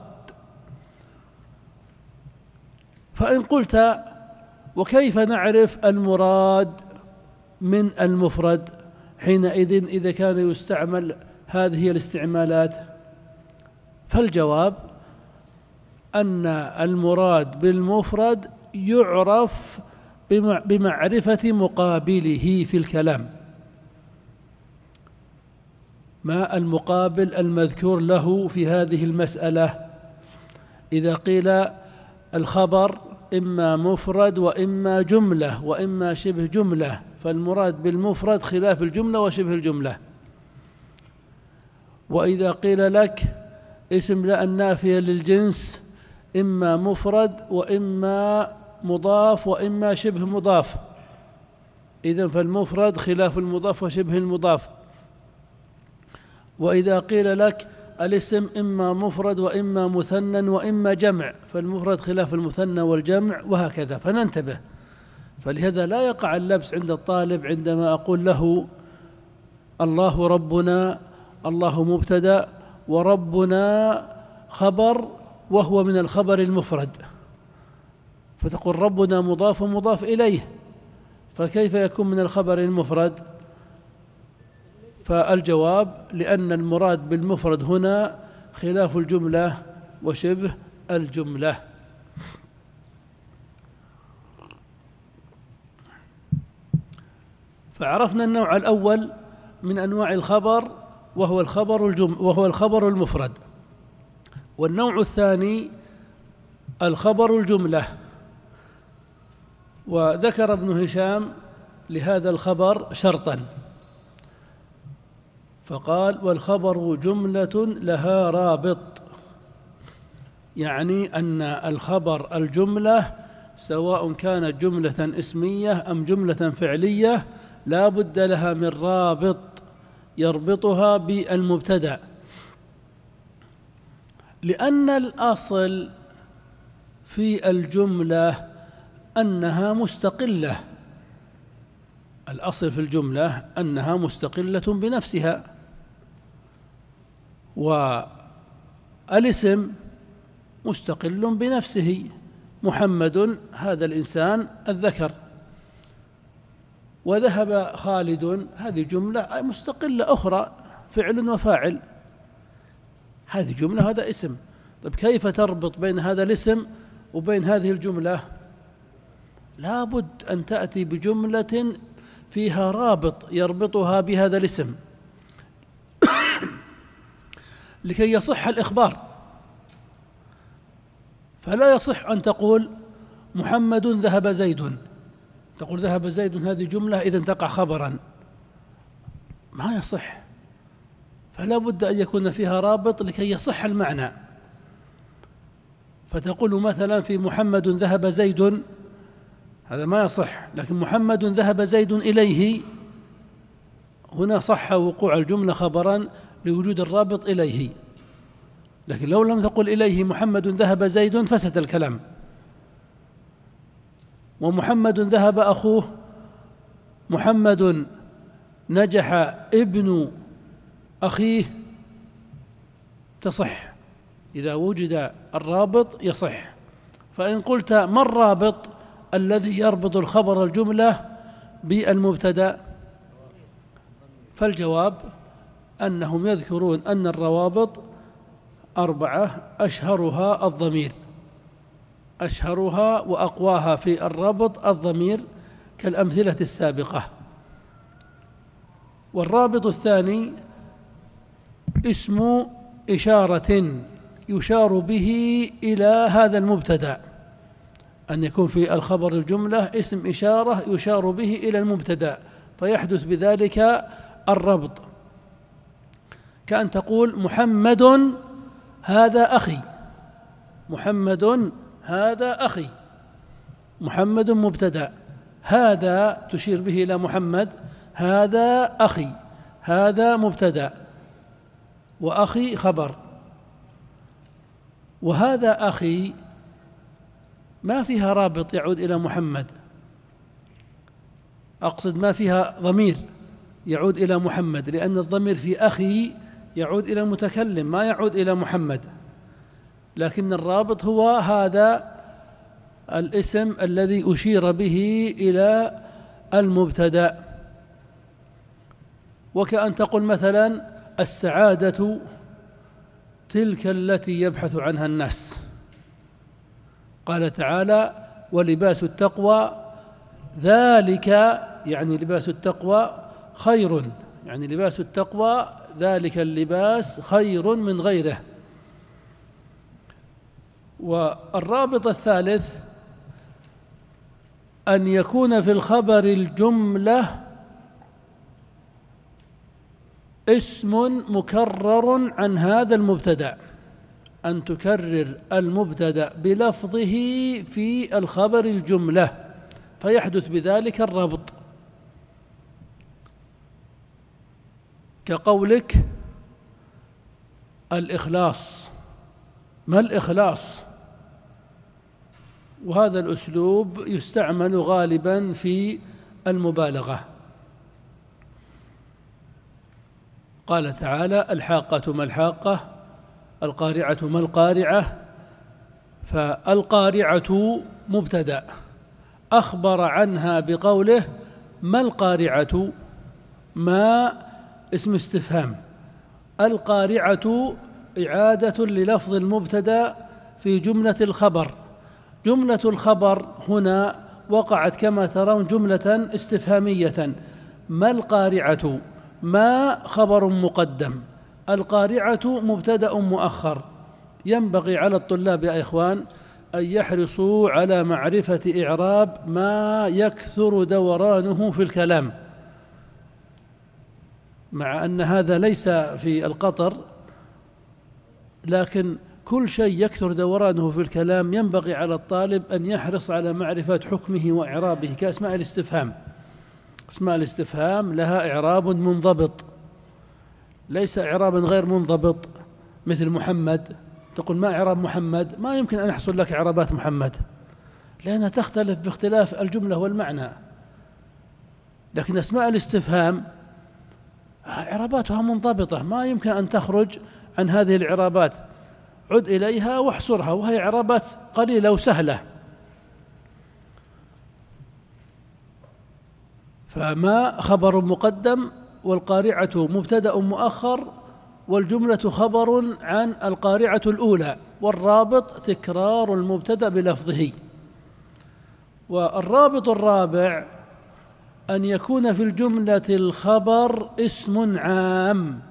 Speaker 1: فإن قلت وكيف نعرف المراد من المفرد حينئذ إذا كان يستعمل هذه الاستعمالات؟ فالجواب أن المراد بالمفرد يعرف بمعرفة مقابله في الكلام، ما المقابل المذكور له في هذه المسألة. إذا قيل الخبر إما مفرد وإما جملة وإما شبه جملة، فالمراد بالمفرد خلاف الجملة وشبه الجملة. وإذا قيل لك اسم لا النافية للجنس إما مفرد وإما مضاف وإما شبه مضاف، إذن فالمفرد خلاف المضاف وشبه المضاف. وإذا قيل لك الاسم إما مفرد وإما مثنى وإما جمع، فالمفرد خلاف المثنى والجمع، وهكذا. فننتبه. فلهذا لا يقع اللبس عند الطالب عندما أقول له الله ربنا، الله مبتدأ وربنا خبر وهو من الخبر المفرد، فتقول ربنا مضاف ومضاف إليه، فكيف يكون من الخبر المفرد؟ فالجواب لأن المراد بالمفرد هنا خلاف الجملة وشبه الجملة. فعرفنا النوع الأول من أنواع الخبر وهو الخبر المفرد. والنوع الثاني الخبر الجملة. وذكر ابن هشام لهذا الخبر شرطا فقال: والخبر جملة لها رابط، يعني أن الخبر الجملة سواء كانت جملة اسمية أم جملة فعلية لا بد لها من رابط يربطها بالمبتدأ، لأن الأصل في الجملة أنها مستقلة. الأصل في الجملة أنها مستقلة بنفسها، والاسم مستقل بنفسه. محمد هذا الإنسان الذكر، وذهب خالد هذه جملة مستقلة أخرى، فعل وفاعل، هذه جملة هذا اسم. طيب كيف تربط بين هذا الاسم وبين هذه الجملة؟ لا بد أن تأتي بجملة فيها رابط يربطها بهذا الاسم لكي يصح الإخبار. فلا يصح أن تقول محمد ذهب زيد، تقول ذهب زيد هذه جملة إذن تقع خبرا، ما يصح. فلا بد أن يكون فيها رابط لكي يصح المعنى. فتقول مثلا في محمد ذهب زيد، هذا ما يصح، لكن محمد ذهب زيد إليه، هنا صح وقوع الجملة خبرا لوجود الرابط إليه. لكن لو لم تقل إليه محمد ذهب زيد فسد الكلام. ومحمد ذهب أخوه، محمد نجح ابن أخيه، تصح إذا وجد الرابط يصح. فإن قلت ما الرابط الذي يربط الخبر الجملة بالمبتدأ؟ فالجواب أنهم يذكرون أن الروابط 4، أشهرها الضمير، أشهرها وأقواها في الربط الضمير كالأمثلة السابقة. والرابط الثاني اسم إشارة يشار به إلى هذا المبتدأ، أن يكون في الخبر الجملة اسم إشارة يشار به إلى المبتدأ فيحدث بذلك الربط، كأن تقول محمد هذا أخي، محمد هذا أخي، محمد مبتدأ، هذا تشير به إلى محمد، هذا أخي، هذا مبتدأ، وأخي خبر. وهذا أخي ما فيها رابط يعود إلى محمد، أقصد ما فيها ضمير يعود إلى محمد، لأن الضمير في أخي يعود إلى المتكلم ما يعود إلى محمد، لكن الرابط هو هذا الاسم الذي أشير به إلى المبتدأ. وكأن تقول مثلا السعادة تلك التي يبحث عنها الناس، قال تعالى ولباس التقوى ذلك، يعني لباس التقوى خير، يعني لباس التقوى ذلك اللباس خير من غيره. والرابط الثالث أن يكون في الخبر الجملة اسم مكرر عن هذا المبتدأ، أن تكرر المبتدأ بلفظه في الخبر الجملة فيحدث بذلك الربط، كقولك الإخلاص. ما الإخلاص؟ وهذا الأسلوب يستعمل غالبا في المبالغة. قال تعالى الحاقة ما الحاقة، القارعة ما القارعة، فالقارعة مبتدأ أخبر عنها بقوله ما القارعة، ما اسم استفهام، القارعة إعادة للفظ المبتدأ في جملة الخبر. جملة الخبر هنا وقعت كما ترون جملة استفهامية، ما القارعة؟ ما خبر مقدم، القارعة مبتدأ مؤخر. ينبغي على الطلاب يا إخوان أن يحرصوا على معرفة إعراب ما يكثر دورانه في الكلام، مع أن هذا ليس في القطر، لكن كل شيء يكثر دورانه في الكلام ينبغي على الطالب أن يحرص على معرفة حكمه وإعرابه، كأسماء الاستفهام. أسماء الاستفهام لها إعراب منضبط، ليس إعرابا غير منضبط، مثل محمد. تقول ما إعراب محمد؟ ما يمكن أن يحصل لك إعرابات محمد، لأنها تختلف باختلاف الجملة والمعنى. لكن أسماء الاستفهام إعراباتها منضبطة، ما يمكن أن تخرج عن هذه الإعرابات. عد إليها واحصرها، وهي إعرابات قليلة وسهلة. فما خبر مقدم، والقارعة مبتدأ مؤخر، والجملة خبر عن القارعة الأولى، والرابط تكرار المبتدأ بلفظه. والرابط الرابع أن يكون في الجملة الخبر اسم عام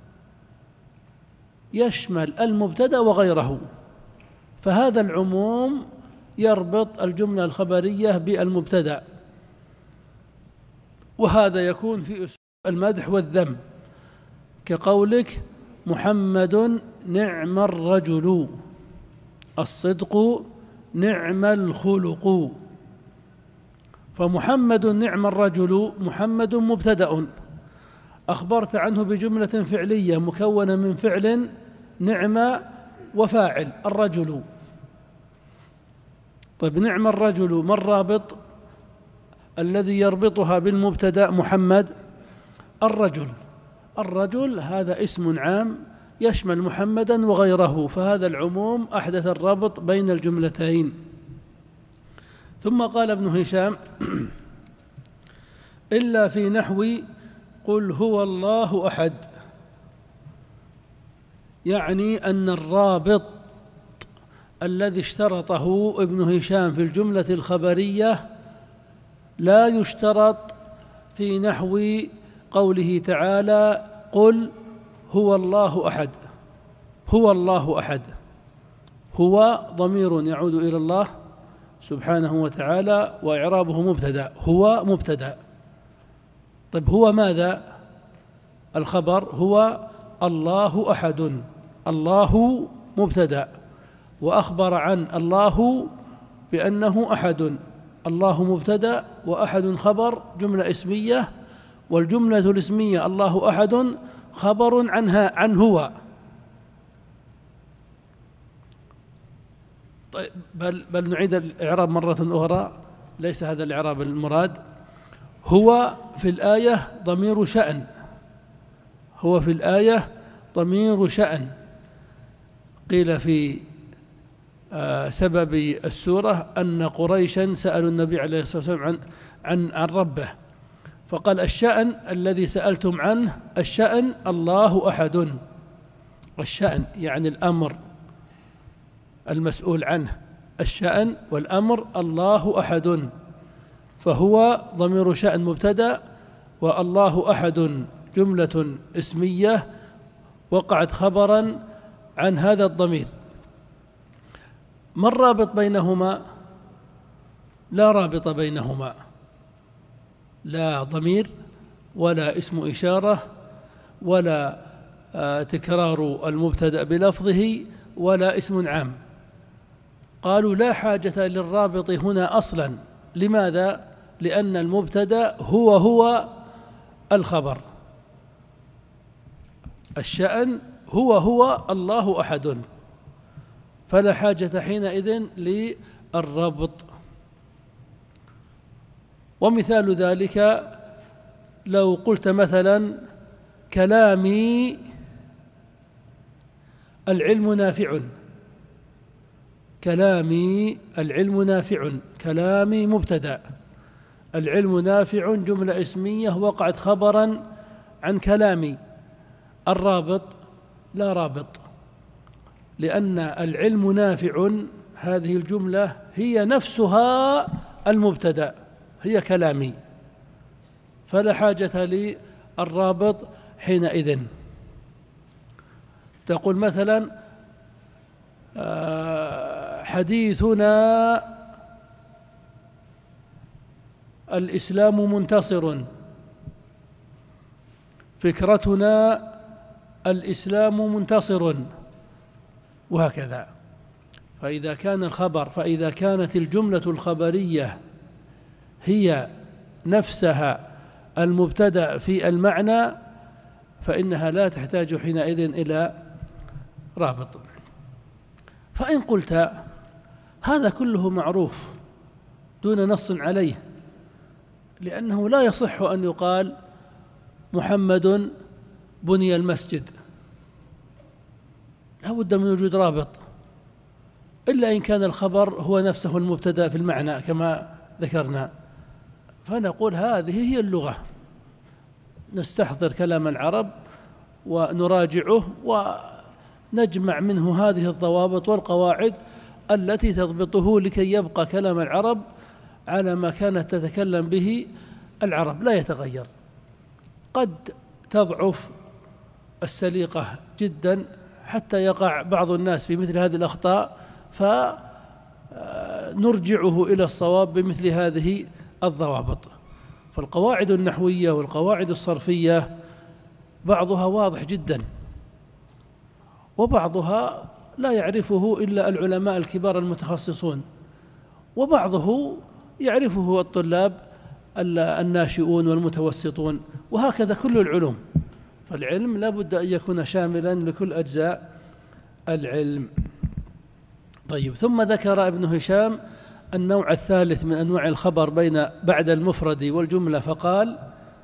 Speaker 1: يشمل المبتدأ وغيره، فهذا العموم يربط الجملة الخبرية بالمبتدأ، وهذا يكون في أسلوب المدح والذم، كقولك محمد نعم الرجل، الصدق نعم الخلق. فمحمد نعم الرجل، محمد مبتدأ أخبرت عنه بجملة فعلية مكونة من فعل نعم وفاعل الرجل. طيب نعم الرجل، ما الرابط الذي يربطها بالمبتدأ محمد؟ الرجل. الرجل هذا اسم عام يشمل محمدا وغيره، فهذا العموم أحدث الربط بين الجملتين. ثم قال ابن هشام إلا في نحو قل هو الله أحد، يعني أن الرابط الذي اشترطه ابن هشام في الجملة الخبرية لا يشترط في نحو قوله تعالى قل هو الله أحد. هو الله أحد، هو ضمير يعود إلى الله سبحانه وتعالى، وإعرابه مبتدأ، هو مبتدأ. طيب هو ماذا؟ الخبر هو الله أحد، الله مبتدأ، وأخبر عن الله بأنه أحد، الله مبتدأ وأحد خبر، جملة اسمية، والجملة الاسمية الله أحد خبر عنها عن هو. طيب بل نعيد الإعراب مرة أخرى، ليس هذا الإعراب المراد. هو في الآية ضمير شأن، هو في الآية ضمير شأن. قيل في سبب السورة أن قريشا سألوا النبي عليه الصلاة والسلام عن ربه، فقال الشأن الذي سألتم عنه، الشأن الله أحد. الشأن يعني الأمر المسؤول عنه، الشأن والأمر الله أحد، فهو ضمير شأن مبتدأ، والله أحد جملة اسمية وقعت خبرا عن هذا الضمير. ما الرابط بينهما؟ لا رابط بينهما، لا ضمير ولا اسم إشارة ولا تكرار المبتدأ بلفظه ولا اسم عام. قالوا لا حاجة للرابط هنا أصلا. لماذا؟ لأن المبتدأ هو الخبر، الشأن هو الله أحد، فلا حاجة حينئذ للربط. ومثال ذلك لو قلت مثلا كلامي العلم نافع، كلامي العلم نافع، كلامي مبتدأ، العلم نافع جملة اسمية وقعت خبرا عن كلامي. الرابط لا رابط، لأن العلم نافع هذه الجملة هي نفسها المبتدأ، هي كلامي، فلا حاجة للرابط حينئذ. تقول مثلا حديثنا الإسلام منتصر، فكرتنا الإسلام منتصر، وهكذا. فإذا كانت الجملة الخبرية هي نفسها المبتدأ في المعنى فإنها لا تحتاج حينئذ إلى رابط. فإن قلت هذا كله معروف دون نص عليه، لأنه لا يصح أن يقال محمد بني المسجد، لا بد من وجود رابط، إلا إن كان الخبر هو نفسه المبتدأ في المعنى كما ذكرنا. فنقول هذه هي اللغة، نستحضر كلام العرب ونراجعه ونجمع منه هذه الضوابط والقواعد التي تضبطه لكي يبقى كلام العرب على ما كانت تتكلم به العرب، لا يتغير. قد تضعف السليقة جدا حتى يقع بعض الناس في مثل هذه الأخطاء، فنرجعه إلى الصواب بمثل هذه الضوابط. فالقواعد النحوية والقواعد الصرفية بعضها واضح جدا، وبعضها لا يعرفه إلا العلماء الكبار المتخصصون، وبعضه يعرفه الطلاب الناشئون والمتوسطون، وهكذا كل العلوم. فالعلم لا بد أن يكون شاملا لكل أجزاء العلم. طيب، ثم ذكر ابن هشام النوع الثالث من أنواع الخبر بعد المفرد والجملة، فقال: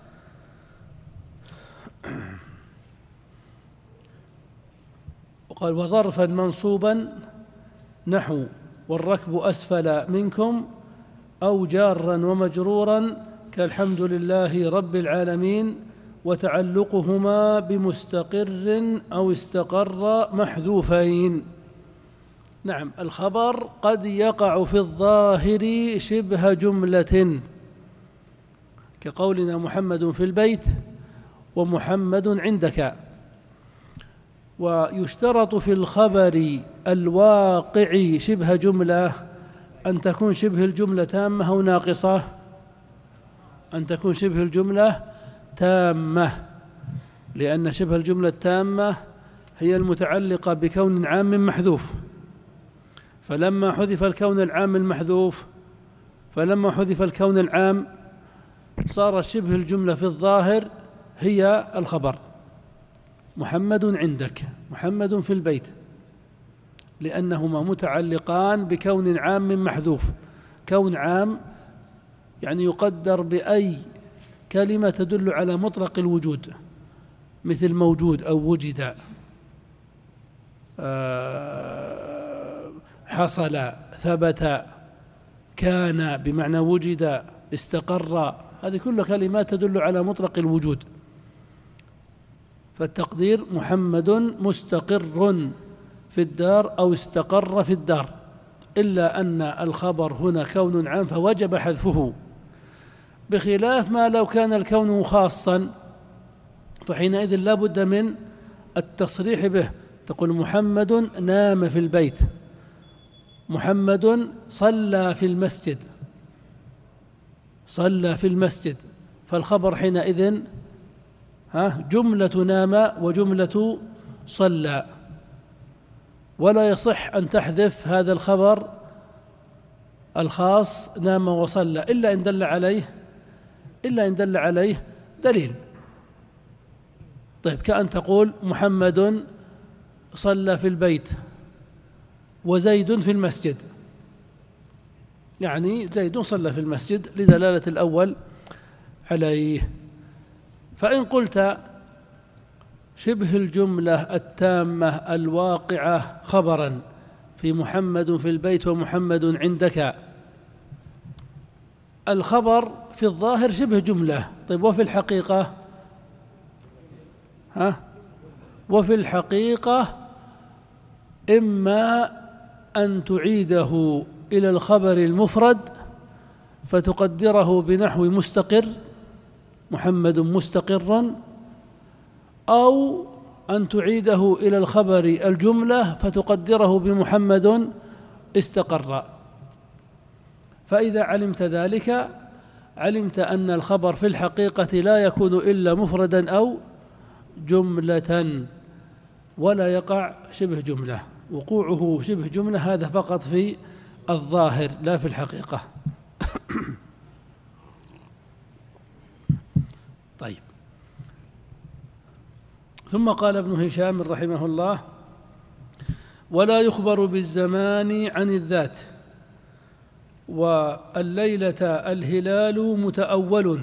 Speaker 1: وظرفا منصوبا نحو والركب أسفل منكم، أو جارا ومجرورا كالحمد لله رب العالمين، وتعلقهما بمستقر أو استقر محذوفين. نعم، الخبر قد يقع في الظاهر شبه جملة، كقولنا محمد في البيت ومحمد عندك. ويشترط في الخبر الواقع شبه جملة أن تكون شبه الجملة تامة أو ناقصة، أن تكون شبه الجملة تامة، لأن شبه الجملة التامة هي المتعلقة بكون عام محذوف. فلما حذف الكون العام صار شبه الجملة في الظاهر هي الخبر: محمد عندك، محمد في البيت، لأنهما متعلقان بكون عام محذوف. كون عام يعني يقدر بأي كلمة تدل على مطلق الوجود، مثل موجود أو وجد، حصل، ثبت، كان بمعنى وجد، استقر، هذه كلها كلمات تدل على مطلق الوجود. فالتقدير محمد مستقر في الدار أو استقر في الدار، إلا أن الخبر هنا كون عام فوجب حذفه، بخلاف ما لو كان الكون خاصا فحينئذ لا بد من التصريح به. تقول محمد نام في البيت، محمد صلى في المسجد، فالخبر حينئذ جملة نام وجملة صلى، ولا يصح أن تحذف هذا الخبر الخاص نام وصلى إلا إن دل عليه دليل. طيب، كأن تقول محمد صلى في البيت وزيد في المسجد، يعني زيد صلى في المسجد لدلالة الأول عليه. فإن قلت شبه الجملة التامة الواقعة خبرا في محمد في البيت ومحمد عندك، الخبر في الظاهر شبه جملة. طيب، وفي الحقيقة إما أن تعيده إلى الخبر المفرد فتقدره بنحو مستقر، محمد مستقر، أو أن تعيده إلى الخبر الجملة فتقدره بمحمد استقر. فإذا علمت ذلك علمت أن الخبر في الحقيقة لا يكون إلا مفردا أو جملة، ولا يقع شبه جملة. وقوعه شبه جملة هذا فقط في الظاهر لا في الحقيقة. طيب، ثم قال ابن هشام رحمه الله: ولا يخبر بالزمان عن الذات، والليلة الهلال متأول.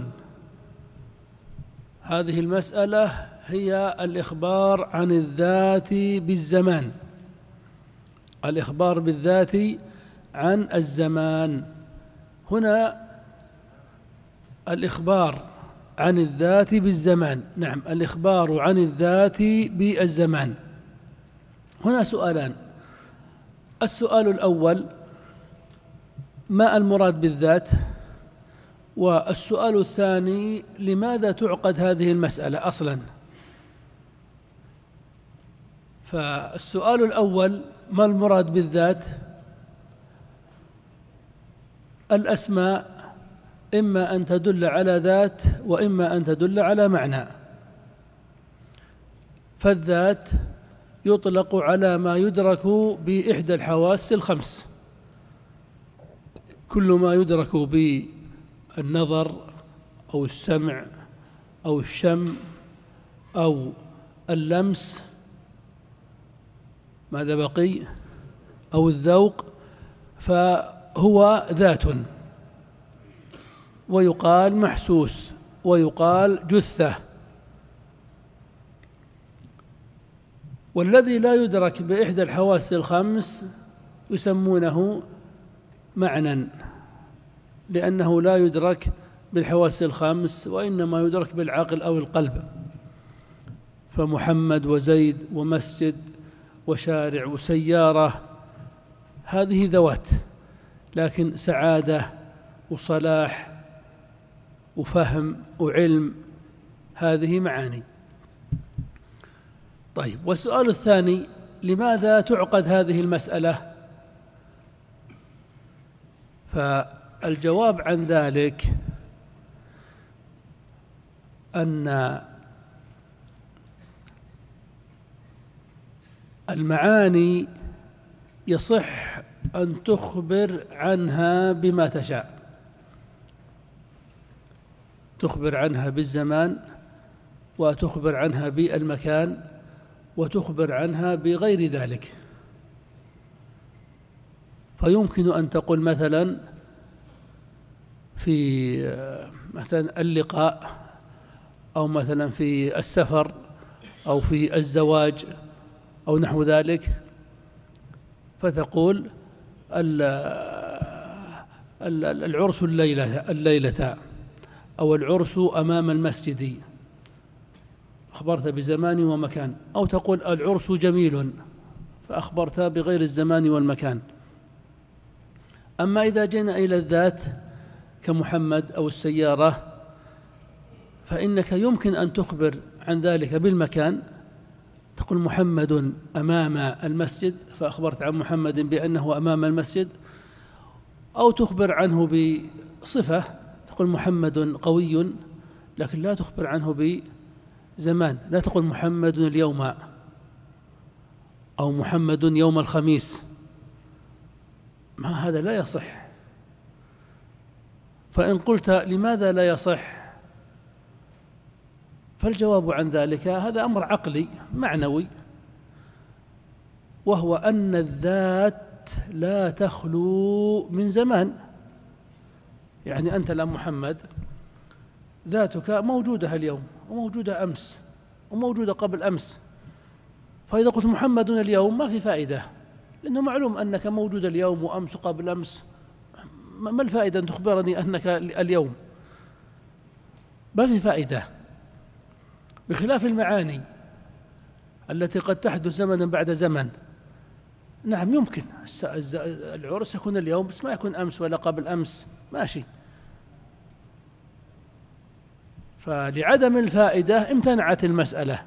Speaker 1: هذه المسألة هي الإخبار عن الذات بالزمان، الإخبار بالذات عن الزمان. هنا الإخبار عن الذات بالزمان، نعم، الإخبار عن الذات بالزمان. هنا سؤالان: السؤال الأول ما المراد بالذات؟ والسؤال الثاني لماذا تعقد هذه المسألة أصلا؟ فالسؤال الأول ما المراد بالذات؟ الأسماء إما أن تدل على ذات وإما أن تدل على معنى. فالذات يطلق على ما يدرك بإحدى الحواس الخمس، كل ما يدرك بالنظر أو السمع أو الشم أو اللمس، ماذا بقي؟ أو الذوق، فهو ذات، ويقال محسوس ويقال جثة. والذي لا يدرك بإحدى الحواس الخمس يسمونه معنى، لأنه لا يدرك بالحواس الخمس وإنما يدرك بالعقل أو القلب. فمحمد وزيد ومسجد وشارع وسيارة هذه ذوات، لكن سعادة وصلاح وفهم وعلم هذه معاني. طيب، والسؤال الثاني لماذا تعقد هذه المسألة؟ فالجواب عن ذلك أن المعاني يصح أن تخبر عنها بما تشاء، تخبر عنها بالزمان، وتخبر عنها بالمكان، وتخبر عنها بغير ذلك. فيمكن أن تقول مثلا في مثلا اللقاء، أو مثلا في السفر، أو في الزواج، أو نحو ذلك، فتقول العرس الليلة، أو العرس أمام المسجد، أخبرت بزمان ومكان. أو تقول العرس جميل، فأخبرت بغير الزمان والمكان. أما إذا جئنا إلى الذات كمحمد أو السيارة، فإنك يمكن أن تخبر عن ذلك بالمكان، تقول محمد أمام المسجد، فأخبرت عن محمد بأنه أمام المسجد. أو تخبر عنه بصفة، تقول محمد قوي، لكن لا تخبر عنه بزمان، لا تقول محمد اليوم أو محمد يوم الخميس، ما هذا لا يصح. فإن قلت لماذا لا يصح؟ فالجواب عن ذلك هذا أمر عقلي معنوي، وهو أن الذات لا تخلو من زمان. يعني أنت الآن محمد، ذاتك موجودة اليوم وموجودة أمس وموجودة قبل أمس، فإذا قلت محمد اليوم ما في فائدة، لأنه معلوم أنك موجود اليوم وأمس وقبل أمس. ما الفائدة أن تخبرني أنك اليوم؟ ما في فائدة. بخلاف المعاني التي قد تحدث زمنا بعد زمن، نعم يمكن العرس يكون اليوم بس ما يكون أمس ولا قبل أمس، ماشي. فلعدم الفائدة امتنعت المسألة.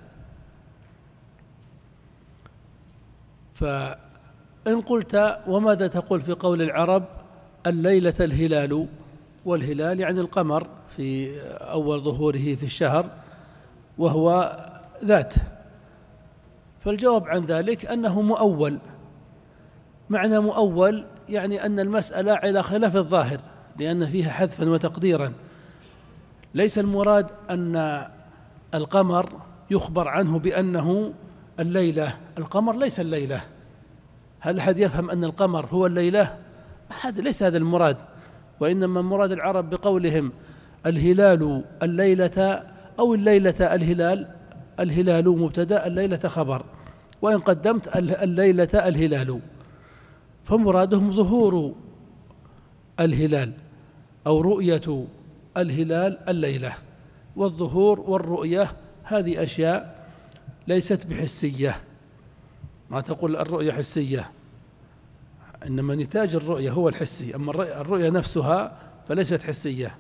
Speaker 1: فإن قلت وماذا تقول في قول العرب الليلة الهلال، والهلال يعني القمر في أول ظهوره في الشهر وهو ذات، فالجواب عن ذلك أنه مؤول. معنى مؤول يعني أن المسألة على خلاف الظاهر، لأن فيها حذفا وتقديرا. ليس المراد أن القمر يخبر عنه بأنه الليلة، القمر ليس الليلة. هل أحد يفهم أن القمر هو الليلة؟ أحد، ليس هذا المراد. وإنما مراد العرب بقولهم الهلال الليلة أو الليلة الهلال، الهلال مبتدأ الليلة خبر، وإن قدمت الليلة الهلال فمرادهم ظهور الهلال أو رؤية الهلال الليلة. والظهور والرؤية هذه أشياء ليست بحسية، ما تقول الرؤية حسية، إنما نتاج الرؤية هو الحسي، أما الرؤية نفسها فليست حسية.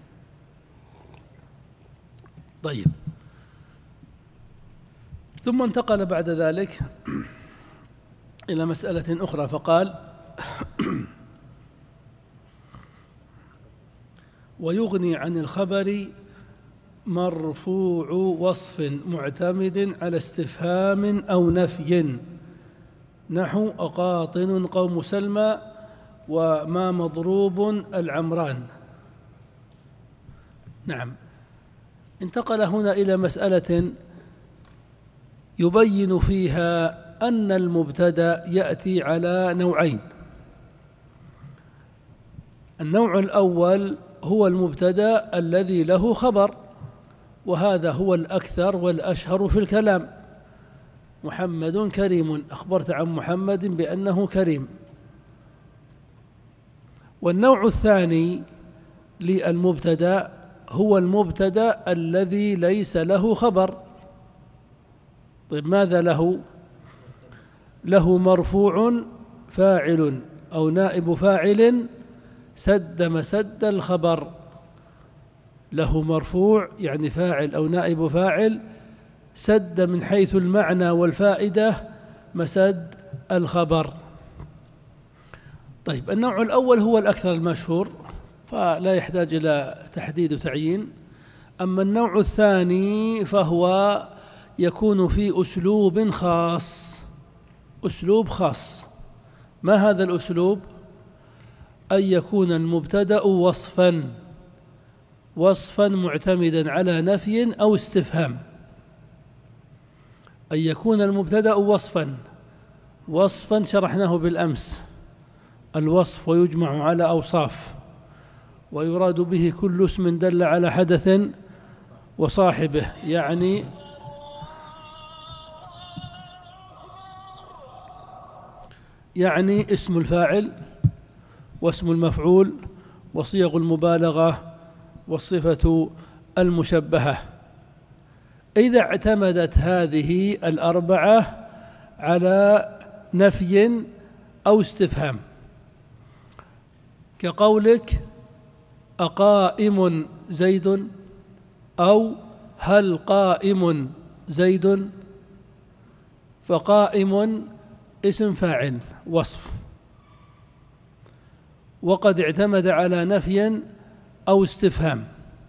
Speaker 1: طيب، ثم انتقل بعد ذلك إلى مسألة أخرى فقال ويغني عن الخبر مرفوع وصف معتمد على استفهام أو نفي، نحو أقاطن قوم سلمى وما مضروب العمران. نعم، انتقل هنا إلى مسألة يبين فيها أن المبتدأ يأتي على نوعين. النوع الأول هو المبتدأ الذي له خبر، وهذا هو الأكثر والأشهر في الكلام. محمد كريم، أخبرت عن محمد بأنه كريم. والنوع الثاني للمبتدأ هو المبتدأ الذي ليس له خبر. طيب، ماذا له؟ له مرفوع فاعل أو نائب فاعل سد مسد الخبر. له مرفوع يعني فاعل أو نائب فاعل سد من حيث المعنى والفائدة مسد الخبر. طيب، النوع الأول هو الأكثر المشهور فلا يحتاج إلى تحديد وتعيين. أما النوع الثاني فهو يكون في أسلوب خاص، أسلوب خاص. ما هذا الأسلوب؟ أن يكون المبتدأ وصفا معتمدا على نفي أو استفهام. أن يكون المبتدأ وصفا شرحناه بالأمس، الوصف ويجمع على أوصاف، ويراد به كل اسم دل على حدث وصاحبه، يعني اسم الفاعل واسم المفعول وصيغ المبالغة والصفة المشبهة، إذا اعتمدت هذه الأربعة على نفي أو استفهام. كقولك أقائم زيد، أو هل قائم زيد، فقائم اسم فاعل وصف، وقد اعتمد على نفي أو استفهام.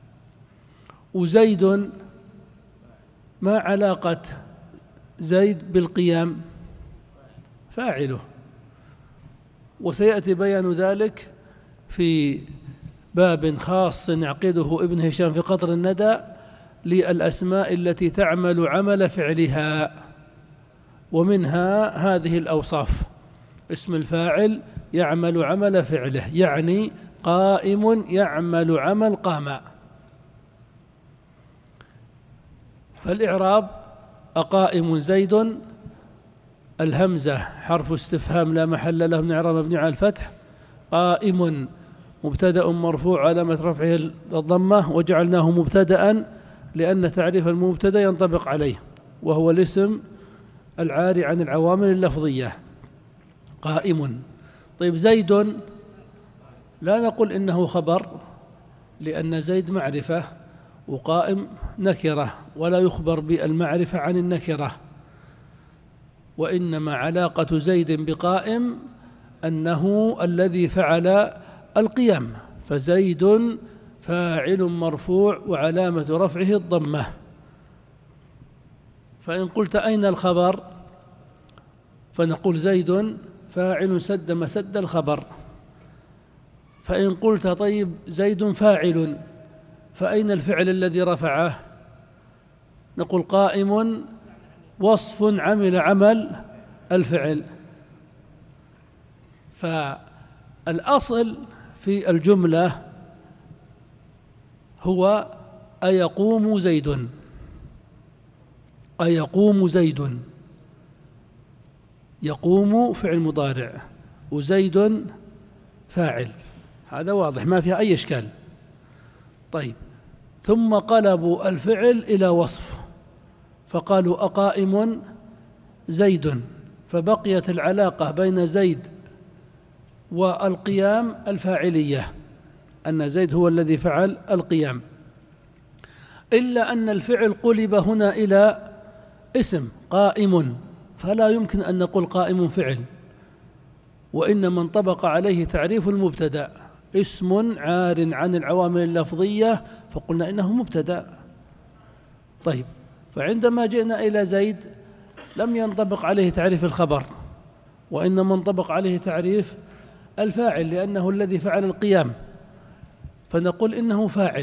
Speaker 1: وزيد ما علاقة زيد بالقيام؟ فاعله، وسيأتي بيان ذلك في باب خاص يعقده ابن هشام في قطر الندى للأسماء التي تعمل عمل فعلها، ومنها هذه الأوصاف: اسم الفاعل يعمل عمل فعله، يعني قائم يعمل عمل قام. فالإعراب: أقائم زيد، الهمزة حرف استفهام لا محل له من إعراب مبني على الفتح. قائم مبتدأ مرفوع علامة رفعه الضمة، وجعلناه مبتدأ لأن تعريف المبتدأ ينطبق عليه، وهو الاسم العاري عن العوامل اللفظية. قائم. طيب، زيد لا نقول إنه خبر، لأن زيد معرفة، وقائم نكرة ولا يخبر بالمعرفة عن النكرة، وإنما علاقة زيد بقائم أنه الذي فعل القيام، فزيد فاعل مرفوع وعلامة رفعه الضمة. فإن قلت أين الخبر فنقول زيد فاعل سد مسد الخبر. فإن قلت طيب زيد فاعل فأين الفعل الذي رفعه؟ نقول قائم وصف عمل عمل الفعل. فالأصل في الجملة هو أيقوم زيد، أيقوم زيد، يقوم فعل مضارع وزيد فاعل، هذا واضح ما فيها أي إشكال. طيب ثم قلبوا الفعل إلى وصف فقالوا أقائم زيد، فبقيت العلاقة بين زيد والقيام الفاعلية، أن زيد هو الذي فعل القيام، إلا أن الفعل قلب هنا إلى اسم قائم، فلا يمكن أن نقول قائم فعل، وإنما انطبق عليه تعريف المبتدأ، اسم عار عن العوامل اللفظية فقلنا إنه مبتدأ. طيب فعندما جئنا إلى زيد لم ينطبق عليه تعريف الخبر، وإنما انطبق عليه تعريف الفاعل لأنه الذي فعل القيام، فنقول إنه فاعل.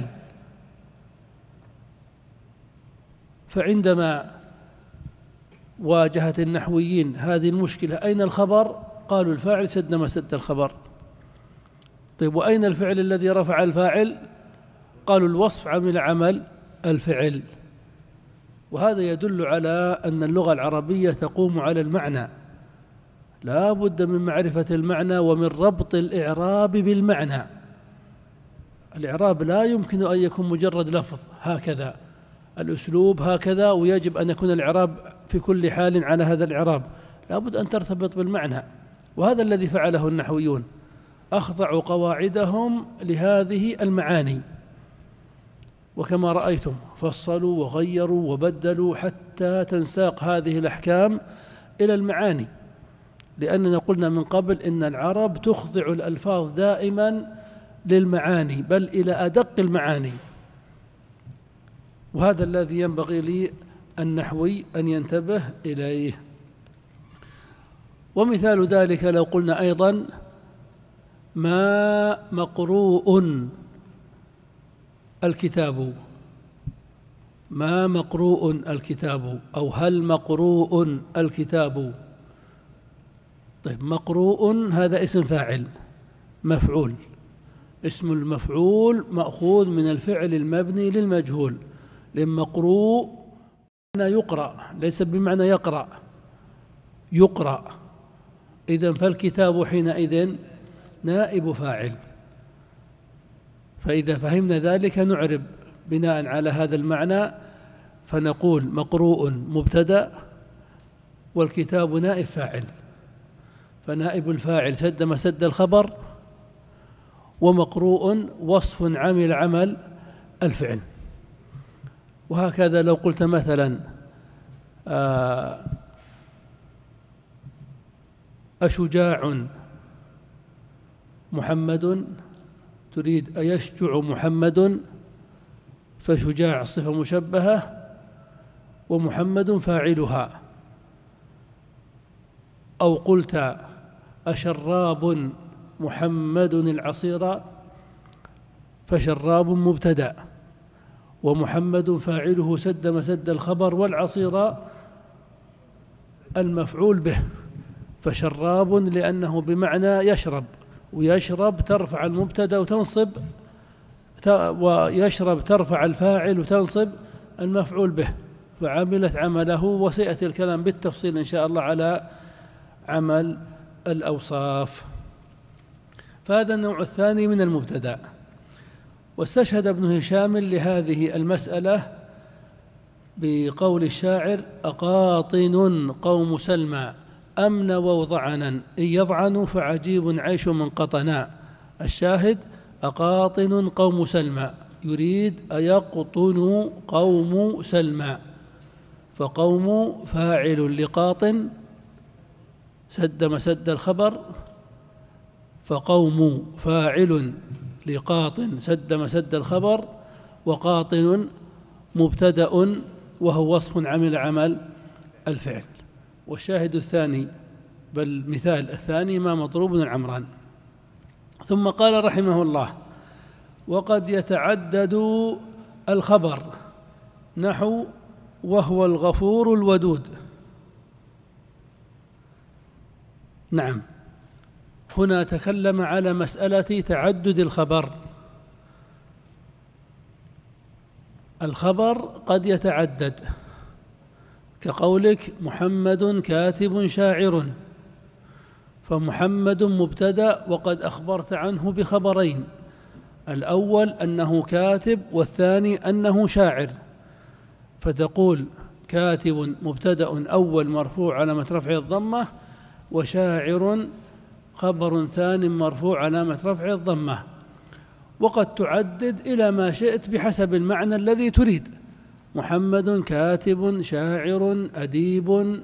Speaker 1: فعندما واجهت النحويين هذه المشكلة أين الخبر؟ قالوا الفاعل سد مسد الخبر. طيب وأين الفعل الذي رفع الفاعل؟ قالوا الوصف عمل عمل الفعل. وهذا يدل على أن اللغة العربية تقوم على المعنى، لا بد من معرفة المعنى ومن ربط الإعراب بالمعنى. الإعراب لا يمكن أن يكون مجرد لفظ هكذا، الأسلوب هكذا ويجب أن يكون الإعراب في كل حال على هذا الإعراب، لا بد أن ترتبط بالمعنى. وهذا الذي فعله النحويون، أخضعوا قواعدهم لهذه المعاني، وكما رأيتم فصلوا وغيروا وبدلوا حتى تنساق هذه الأحكام إلى المعاني، لأننا قلنا من قبل إن العرب تخضع الألفاظ دائما للمعاني بل إلى أدق المعاني، وهذا الذي ينبغي للنحوي أن ينتبه إليه. ومثال ذلك لو قلنا أيضا ما مقروء الكتاب، ما مقروء الكتاب، أو هل مقروء الكتاب. طيب مقروء هذا اسم فاعل مفعول، اسم المفعول مأخوذ من الفعل المبني للمجهول، لأن مقروء معنى يقرأ ليس بمعنى يقرأ، يقرأ، إذن فالكتاب حينئذ نائب فاعل. فإذا فهمنا ذلك نعرب بناء على هذا المعنى فنقول مقروء مبتدأ والكتاب نائب فاعل، فنائب الفاعل سد مسد الخبر، ومقروء وصف عمل عمل الفعل. وهكذا لو قلت مثلا أشجاع محمد، تريد أيشجع محمد، فشجاع صفة مشبهة ومحمد فاعلها. أو قلت أشراب محمد العصير، فشراب مبتدأ ومحمد فاعله سد مسد الخبر، والعصير المفعول به، فشراب لأنه بمعنى يشرب، ويشرب ترفع المبتدأ وتنصب، ويشرب ترفع الفاعل وتنصب المفعول به، فعملت عمله. وسيأتي الكلام بالتفصيل إن شاء الله على عمل الأوصاف. فهذا النوع الثاني من المبتدأ. واستشهد ابن هشام لهذه المسألة بقول الشاعر: أقاطن قوم سلمى أم نووا ضعنا، إن يضعنوا فعجيب عيش من قطنا. الشاهد أقاطن قوم سلمى، يريد أيقطن قوم سلمى، فقوم فاعل لقاط سد مسد الخبر، فقوم فاعل لقاط سد مسد الخبر، وقاطن مبتدأ وهو وصف عمل عمل الفعل. والشاهد الثاني بل مثال الثاني ما مضروب بن العمران. ثم قال رحمه الله: وقد يتعدد الخبر نحو وهو الغفور الودود. نعم، هنا تكلم على مسألة تعدد الخبر. الخبر قد يتعدد، كقولك محمد كاتب شاعر، فمحمد مبتدأ وقد أخبرت عنه بخبرين: الأول أنه كاتب، والثاني أنه شاعر، فتقول كاتب مبتدأ أول مرفوع علامة رفعه الضمة، وشاعر خبر ثان مرفوع علامة رفعه الضمة. وقد تعدد إلى ما شئت بحسب المعنى الذي تريد: محمد كاتب شاعر أديب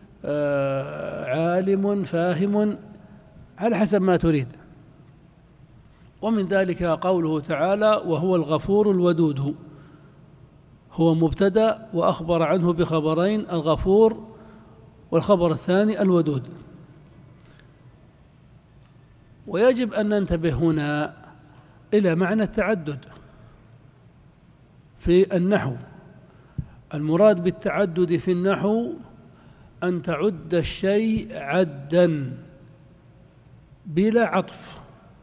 Speaker 1: عالم فاهم، على حسب ما تريد. ومن ذلك قوله تعالى: وهو الغفور الودود، هو مبتدأ وأخبر عنه بخبرين: الغفور والخبر الثاني الودود. ويجب أن ننتبه هنا إلى معنى التعدد في النحو. المراد بالتعدد في النحو أن تعد الشيء عدا بلا عطف.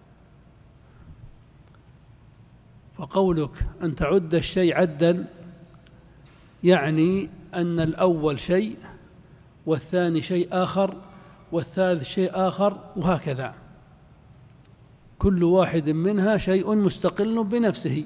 Speaker 1: فقولك أن تعد الشيء عدا يعني أن الأول شيء، والثاني شيء آخر، والثالث شيء آخر، وهكذا، كل واحد منها شيء مستقل بنفسه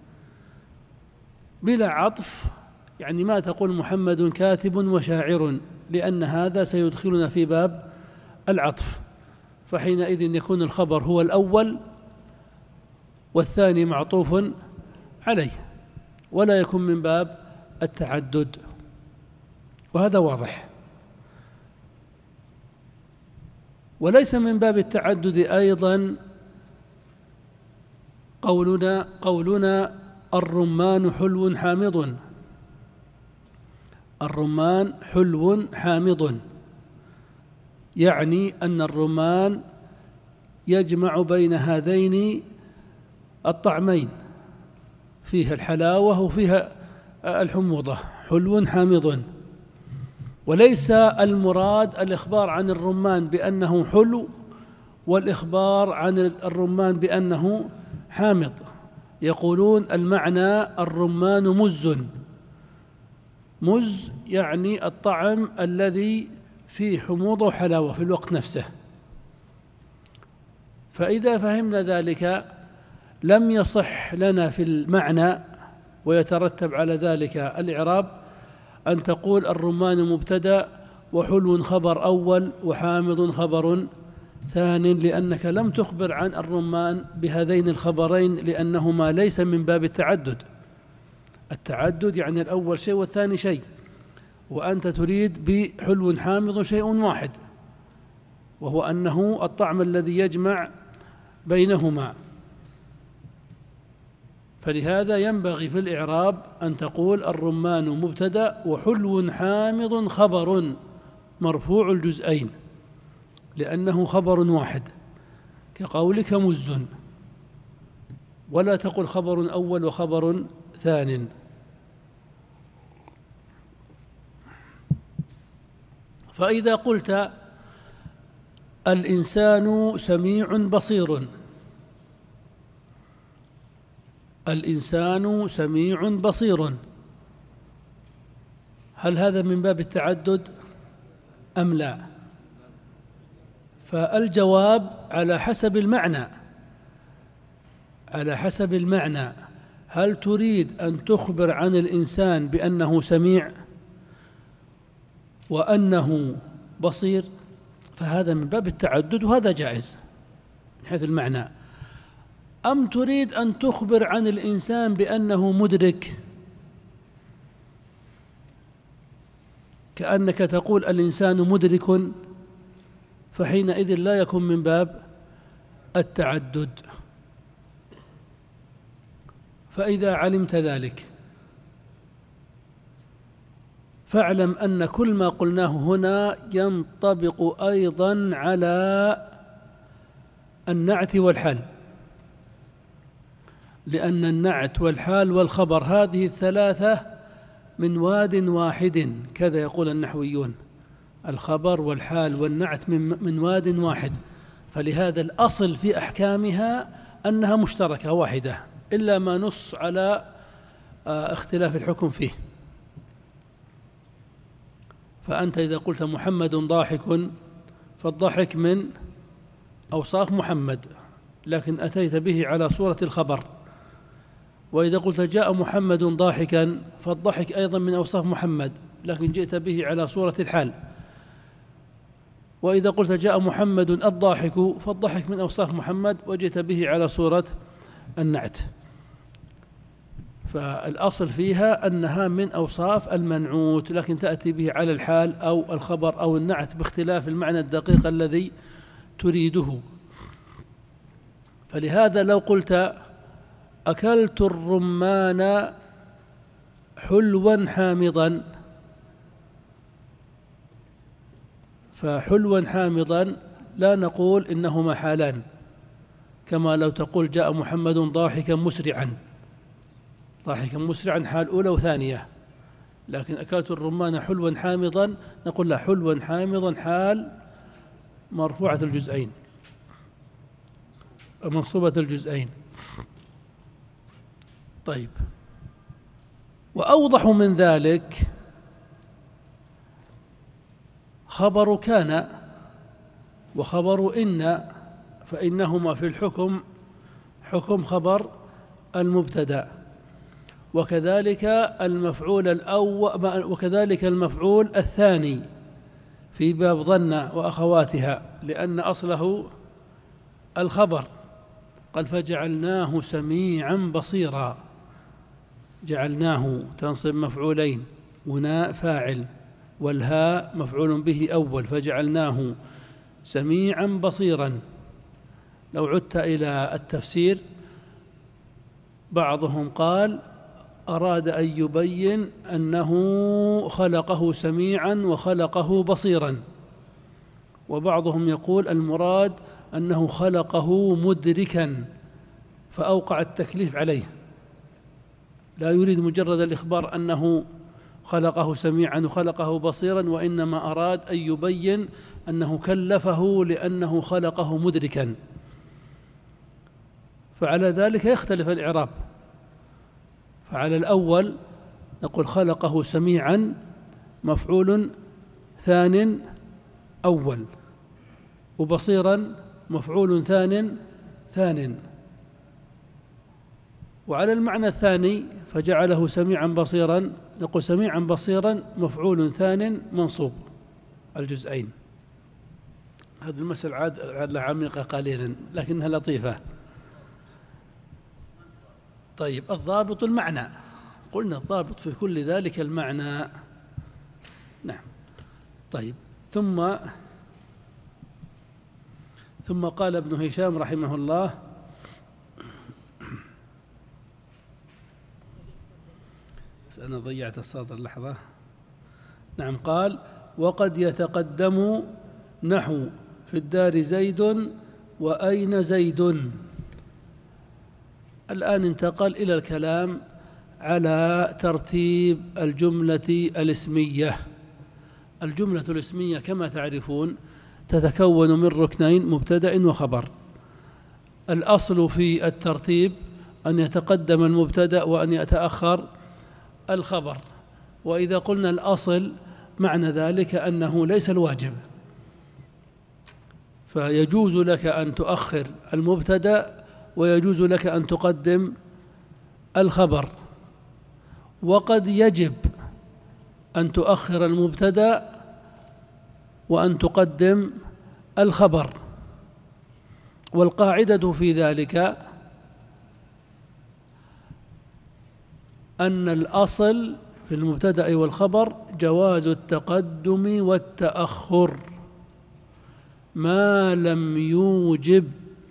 Speaker 1: بلا عطف. يعني ما تقول محمد كاتب وشاعر، لأن هذا سيدخلنا في باب العطف، فحينئذ يكون الخبر هو الأول والثاني معطوف عليه، ولا يكون من باب التعدد، وهذا واضح. وليس من باب التعدد أيضا قولنا الرمان حلو حامض. الرمان حلو حامض يعني أن الرمان يجمع بين هذين الطعمين، فيها الحلاوة وفيها الحموضة، حلو حامض. وليس المراد الإخبار عن الرمان بأنه حلو والإخبار عن الرمان بأنه حامض. يقولون المعنى الرمان مز يعني الطعم الذي فيه حموضة وحلاوة في الوقت نفسه. فإذا فهمنا ذلك لم يصح لنا في المعنى، ويترتب على ذلك الإعراب، أن تقول الرمان مبتدأ وحلو خبر أول وحامض خبر ثان، لأنك لم تخبر عن الرمان بهذين الخبرين، لأنهما ليس من باب التعدد. التعدد يعني الأول شيء والثاني شيء، وأنت تريد بحلو حامض شيء واحد، وهو أنه الطعم الذي يجمع بينهما. فلهذا ينبغي في الإعراب أن تقول الرمان مبتدأ وحلو حامض خبر مرفوع الجزئين، لأنه خبر واحد، كقولك مز، ولا تقل خبر أول وخبر ثان. فإذا قلت الإنسان سميع بصير، الإنسان سميع بصير، هل هذا من باب التعدد أم لا؟ فالجواب على حسب المعنى، على حسب المعنى. هل تريد أن تخبر عن الإنسان بأنه سميع وأنه بصير، فهذا من باب التعدد، وهذا جائز من حيث المعنى. أم تريد أن تخبر عن الإنسان بأنه مدرك؟ كأنك تقول الإنسان مدرك، فحينئذ لا يكون من باب التعدد. فإذا علمت ذلك فاعلم أن كل ما قلناه هنا ينطبق أيضا على النعت والحال، لأن النعت والحال والخبر هذه الثلاثة من واد واحد، كذا يقول النحويون، الخبر والحال والنعت من واد واحد، فلهذا الأصل في أحكامها أنها مشتركة واحدة، إلا ما نص على اختلاف الحكم فيه. فأنت إذا قلت محمد ضاحك فالضحك من أوصاف محمد، لكن أتيت به على صورة الخبر. وإذا قلت جاء محمد ضاحكا فالضحك أيضا من أوصاف محمد، لكن جئت به على صورة الحال. وإذا قلت جاء محمد الضاحك فالضحك من أوصاف محمد وجئت به على صورة النعت. فالأصل فيها أنها من أوصاف المنعوت، لكن تأتي به على الحال أو الخبر أو النعت باختلاف المعنى الدقيق الذي تريده. فلهذا لو قلت أكلت الرمان حلوا حامضا، فحلوا حامضا لا نقول إنهما حالان، كما لو تقول جاء محمد ضاحكا مسرعا، ضاحكا مسرعا حال أولى وثانية، لكن أكلت الرمان حلوا حامضا نقول لا، حلوا حامضا حال مرفوعة الجزئين منصوبة الجزئين. طيب، وأوضح من ذلك خبر كان وخبر إن، فإنهما في الحكم حكم خبر المبتدأ، وكذلك المفعول الأول، وكذلك المفعول الثاني في باب ظن وأخواتها، لأن أصله الخبر. قال فجعلناه سميعا بصيرا، جعلناه تنصب مفعولين، هنا فاعل والهاء مفعول به أول، فجعلناه سميعا بصيرا. لو عدت إلى التفسير بعضهم قال أراد أن يبين أنه خلقه سميعا وخلقه بصيرا، وبعضهم يقول المراد أنه خلقه مدركا فأوقع التكليف عليه، لا يريد مجرد الإخبار أنه خلقه سميعا وخلقه بصيرا، وإنما أراد أن يبين أنه كلفه لأنه خلقه مدركا. فعلى ذلك يختلف الإعراب، فعلى الأول نقول خلقه سميعا مفعول ثان أول، وبصيرا مفعول ثان. وعلى المعنى الثاني فجعله سميعا بصيرا نقول سميعا بصيرا مفعول ثان منصوب الجزئين. هذه المسألة عاد عميقة قليلا لكنها لطيفة. طيب، الضابط المعنى، قلنا الضابط في كل ذلك المعنى. نعم. طيب، ثم قال ابن هشام رحمه الله: أنا ضيعت السطر لحظة. نعم، قال: وقد يتقدم نحو في الدار زيد وأين زيد. الآن انتقل إلى الكلام على ترتيب الجملة الاسمية. الجملة الاسمية كما تعرفون تتكون من ركنين: مبتدأ وخبر. الأصل في الترتيب أن يتقدم المبتدأ وأن يتأخر الخبر. وإذا قلنا الأصل معنى ذلك أنه ليس الواجب، فيجوز لك أن تؤخر المبتدأ ويجوز لك أن تقدم الخبر، وقد يجب أن تؤخر المبتدأ وأن تقدم الخبر. والقاعدة في ذلك أن الأصل في المبتدأ والخبر جواز التقدم والتأخر ما لم يوجب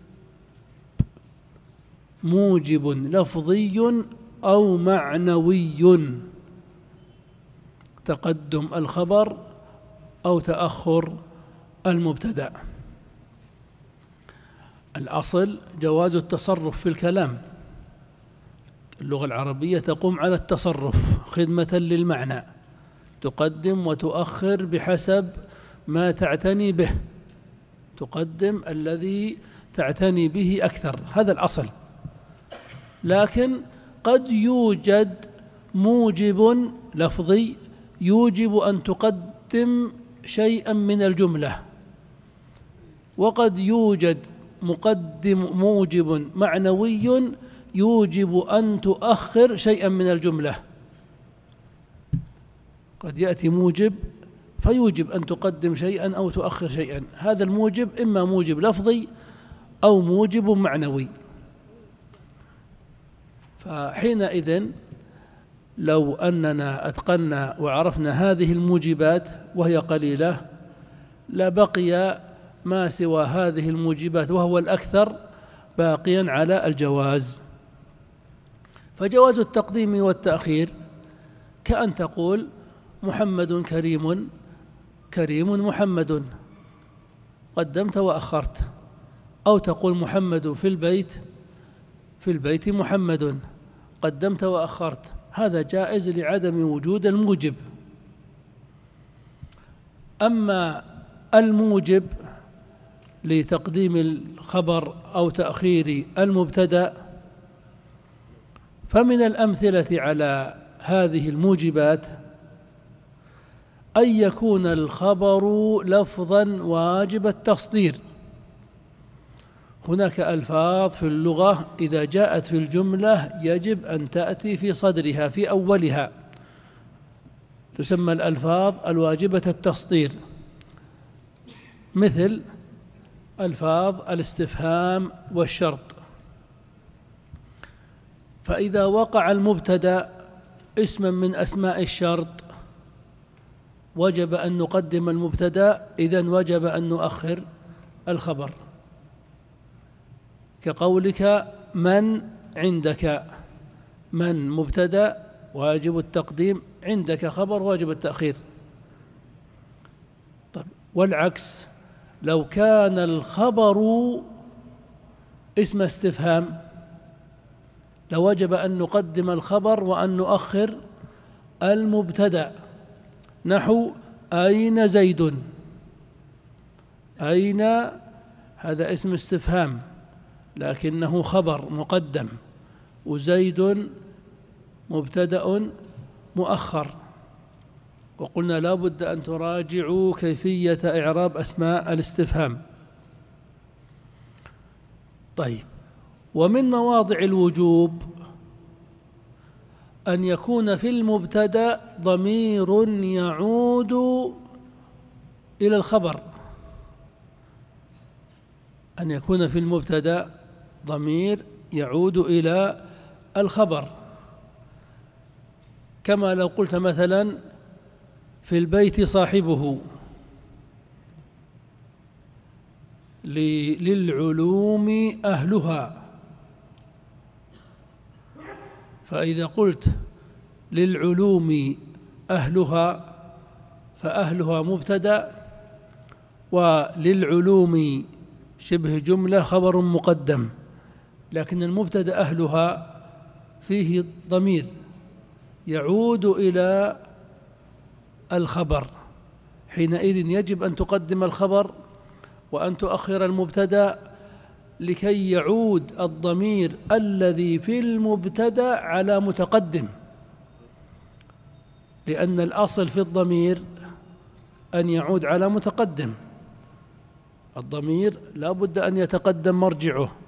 Speaker 1: موجب لفظي أو معنوي، تقدم الخبر أو تأخر المبتدأ. الأصل جواز التصرف في الكلام، اللغة العربية تقوم على التصرف خدمة للمعنى، تقدم وتؤخر بحسب ما تعتني به، تقدم الذي تعتني به أكثر، هذا الأصل. لكن قد يوجد موجب لفظي يوجب أن تقدم شيئا من الجملة، وقد يوجد موجب معنوي يوجب أن تؤخر شيئا من الجملة. قد يأتي موجب فيوجب أن تقدم شيئا أو تؤخر شيئا، هذا الموجب إما موجب لفظي أو موجب معنوي. فحينئذ لو أننا أتقنا وعرفنا هذه الموجبات وهي قليلة لبقي ما سوى هذه الموجبات وهو الأكثر باقيا على الجواز. فجواز التقديم والتأخير كأن تقول محمد كريم، كريم محمد، قدمت وأخرت، أو تقول محمد في البيت، في البيت محمد، قدمت وأخرت، هذا جائز لعدم وجود الموجب. أما الموجب لتقديم الخبر أو تأخير المبتدأ فمن الأمثلة على هذه الموجبات أن يكون الخبر لفظا واجب التصدير. هناك ألفاظ في اللغة إذا جاءت في الجملة يجب أن تأتي في صدرها في أولها، تسمى الألفاظ الواجبة التصدير، مثل ألفاظ الاستفهام والشرط. فإذا وقع المبتدأ اسما من أسماء الشرط وجب أن نقدم المبتدأ، إذن وجب أن نؤخر الخبر، كقولك من عندك، من مبتدأ واجب التقديم، عندك خبر واجب التأخير. طيب والعكس، لو كان الخبر اسم استفهام لوجب أن نقدم الخبر وأن نؤخر المبتدأ، نحو أين زيد، أين هذا اسم استفهام لكنه خبر مقدم، وزيد مبتدأ مؤخر، وقلنا لا بد أن تراجعوا كيفية إعراب أسماء الاستفهام. طيب، ومن مواضع الوجوب أن يكون في المبتدأ ضمير يعود إلى الخبر، أن يكون في المبتدأ ضمير يعود إلى الخبر، كما لو قلت مثلا في البيت صاحبه، للعلوم أهلها، فإذا قلت للعلوم أهلها فأهلها مبتدأ، وللعلوم شبه جملة خبر مقدم، لكن المبتدأ أهلها فيه ضمير يعود إلى الخبر، حينئذ يجب أن تقدم الخبر وأن تؤخر المبتدأ لكي يعود الضمير الذي في المبتدأ على متقدم، لأن الأصل في الضمير أن يعود على متقدم، الضمير لا بد أن يتقدم مرجعه،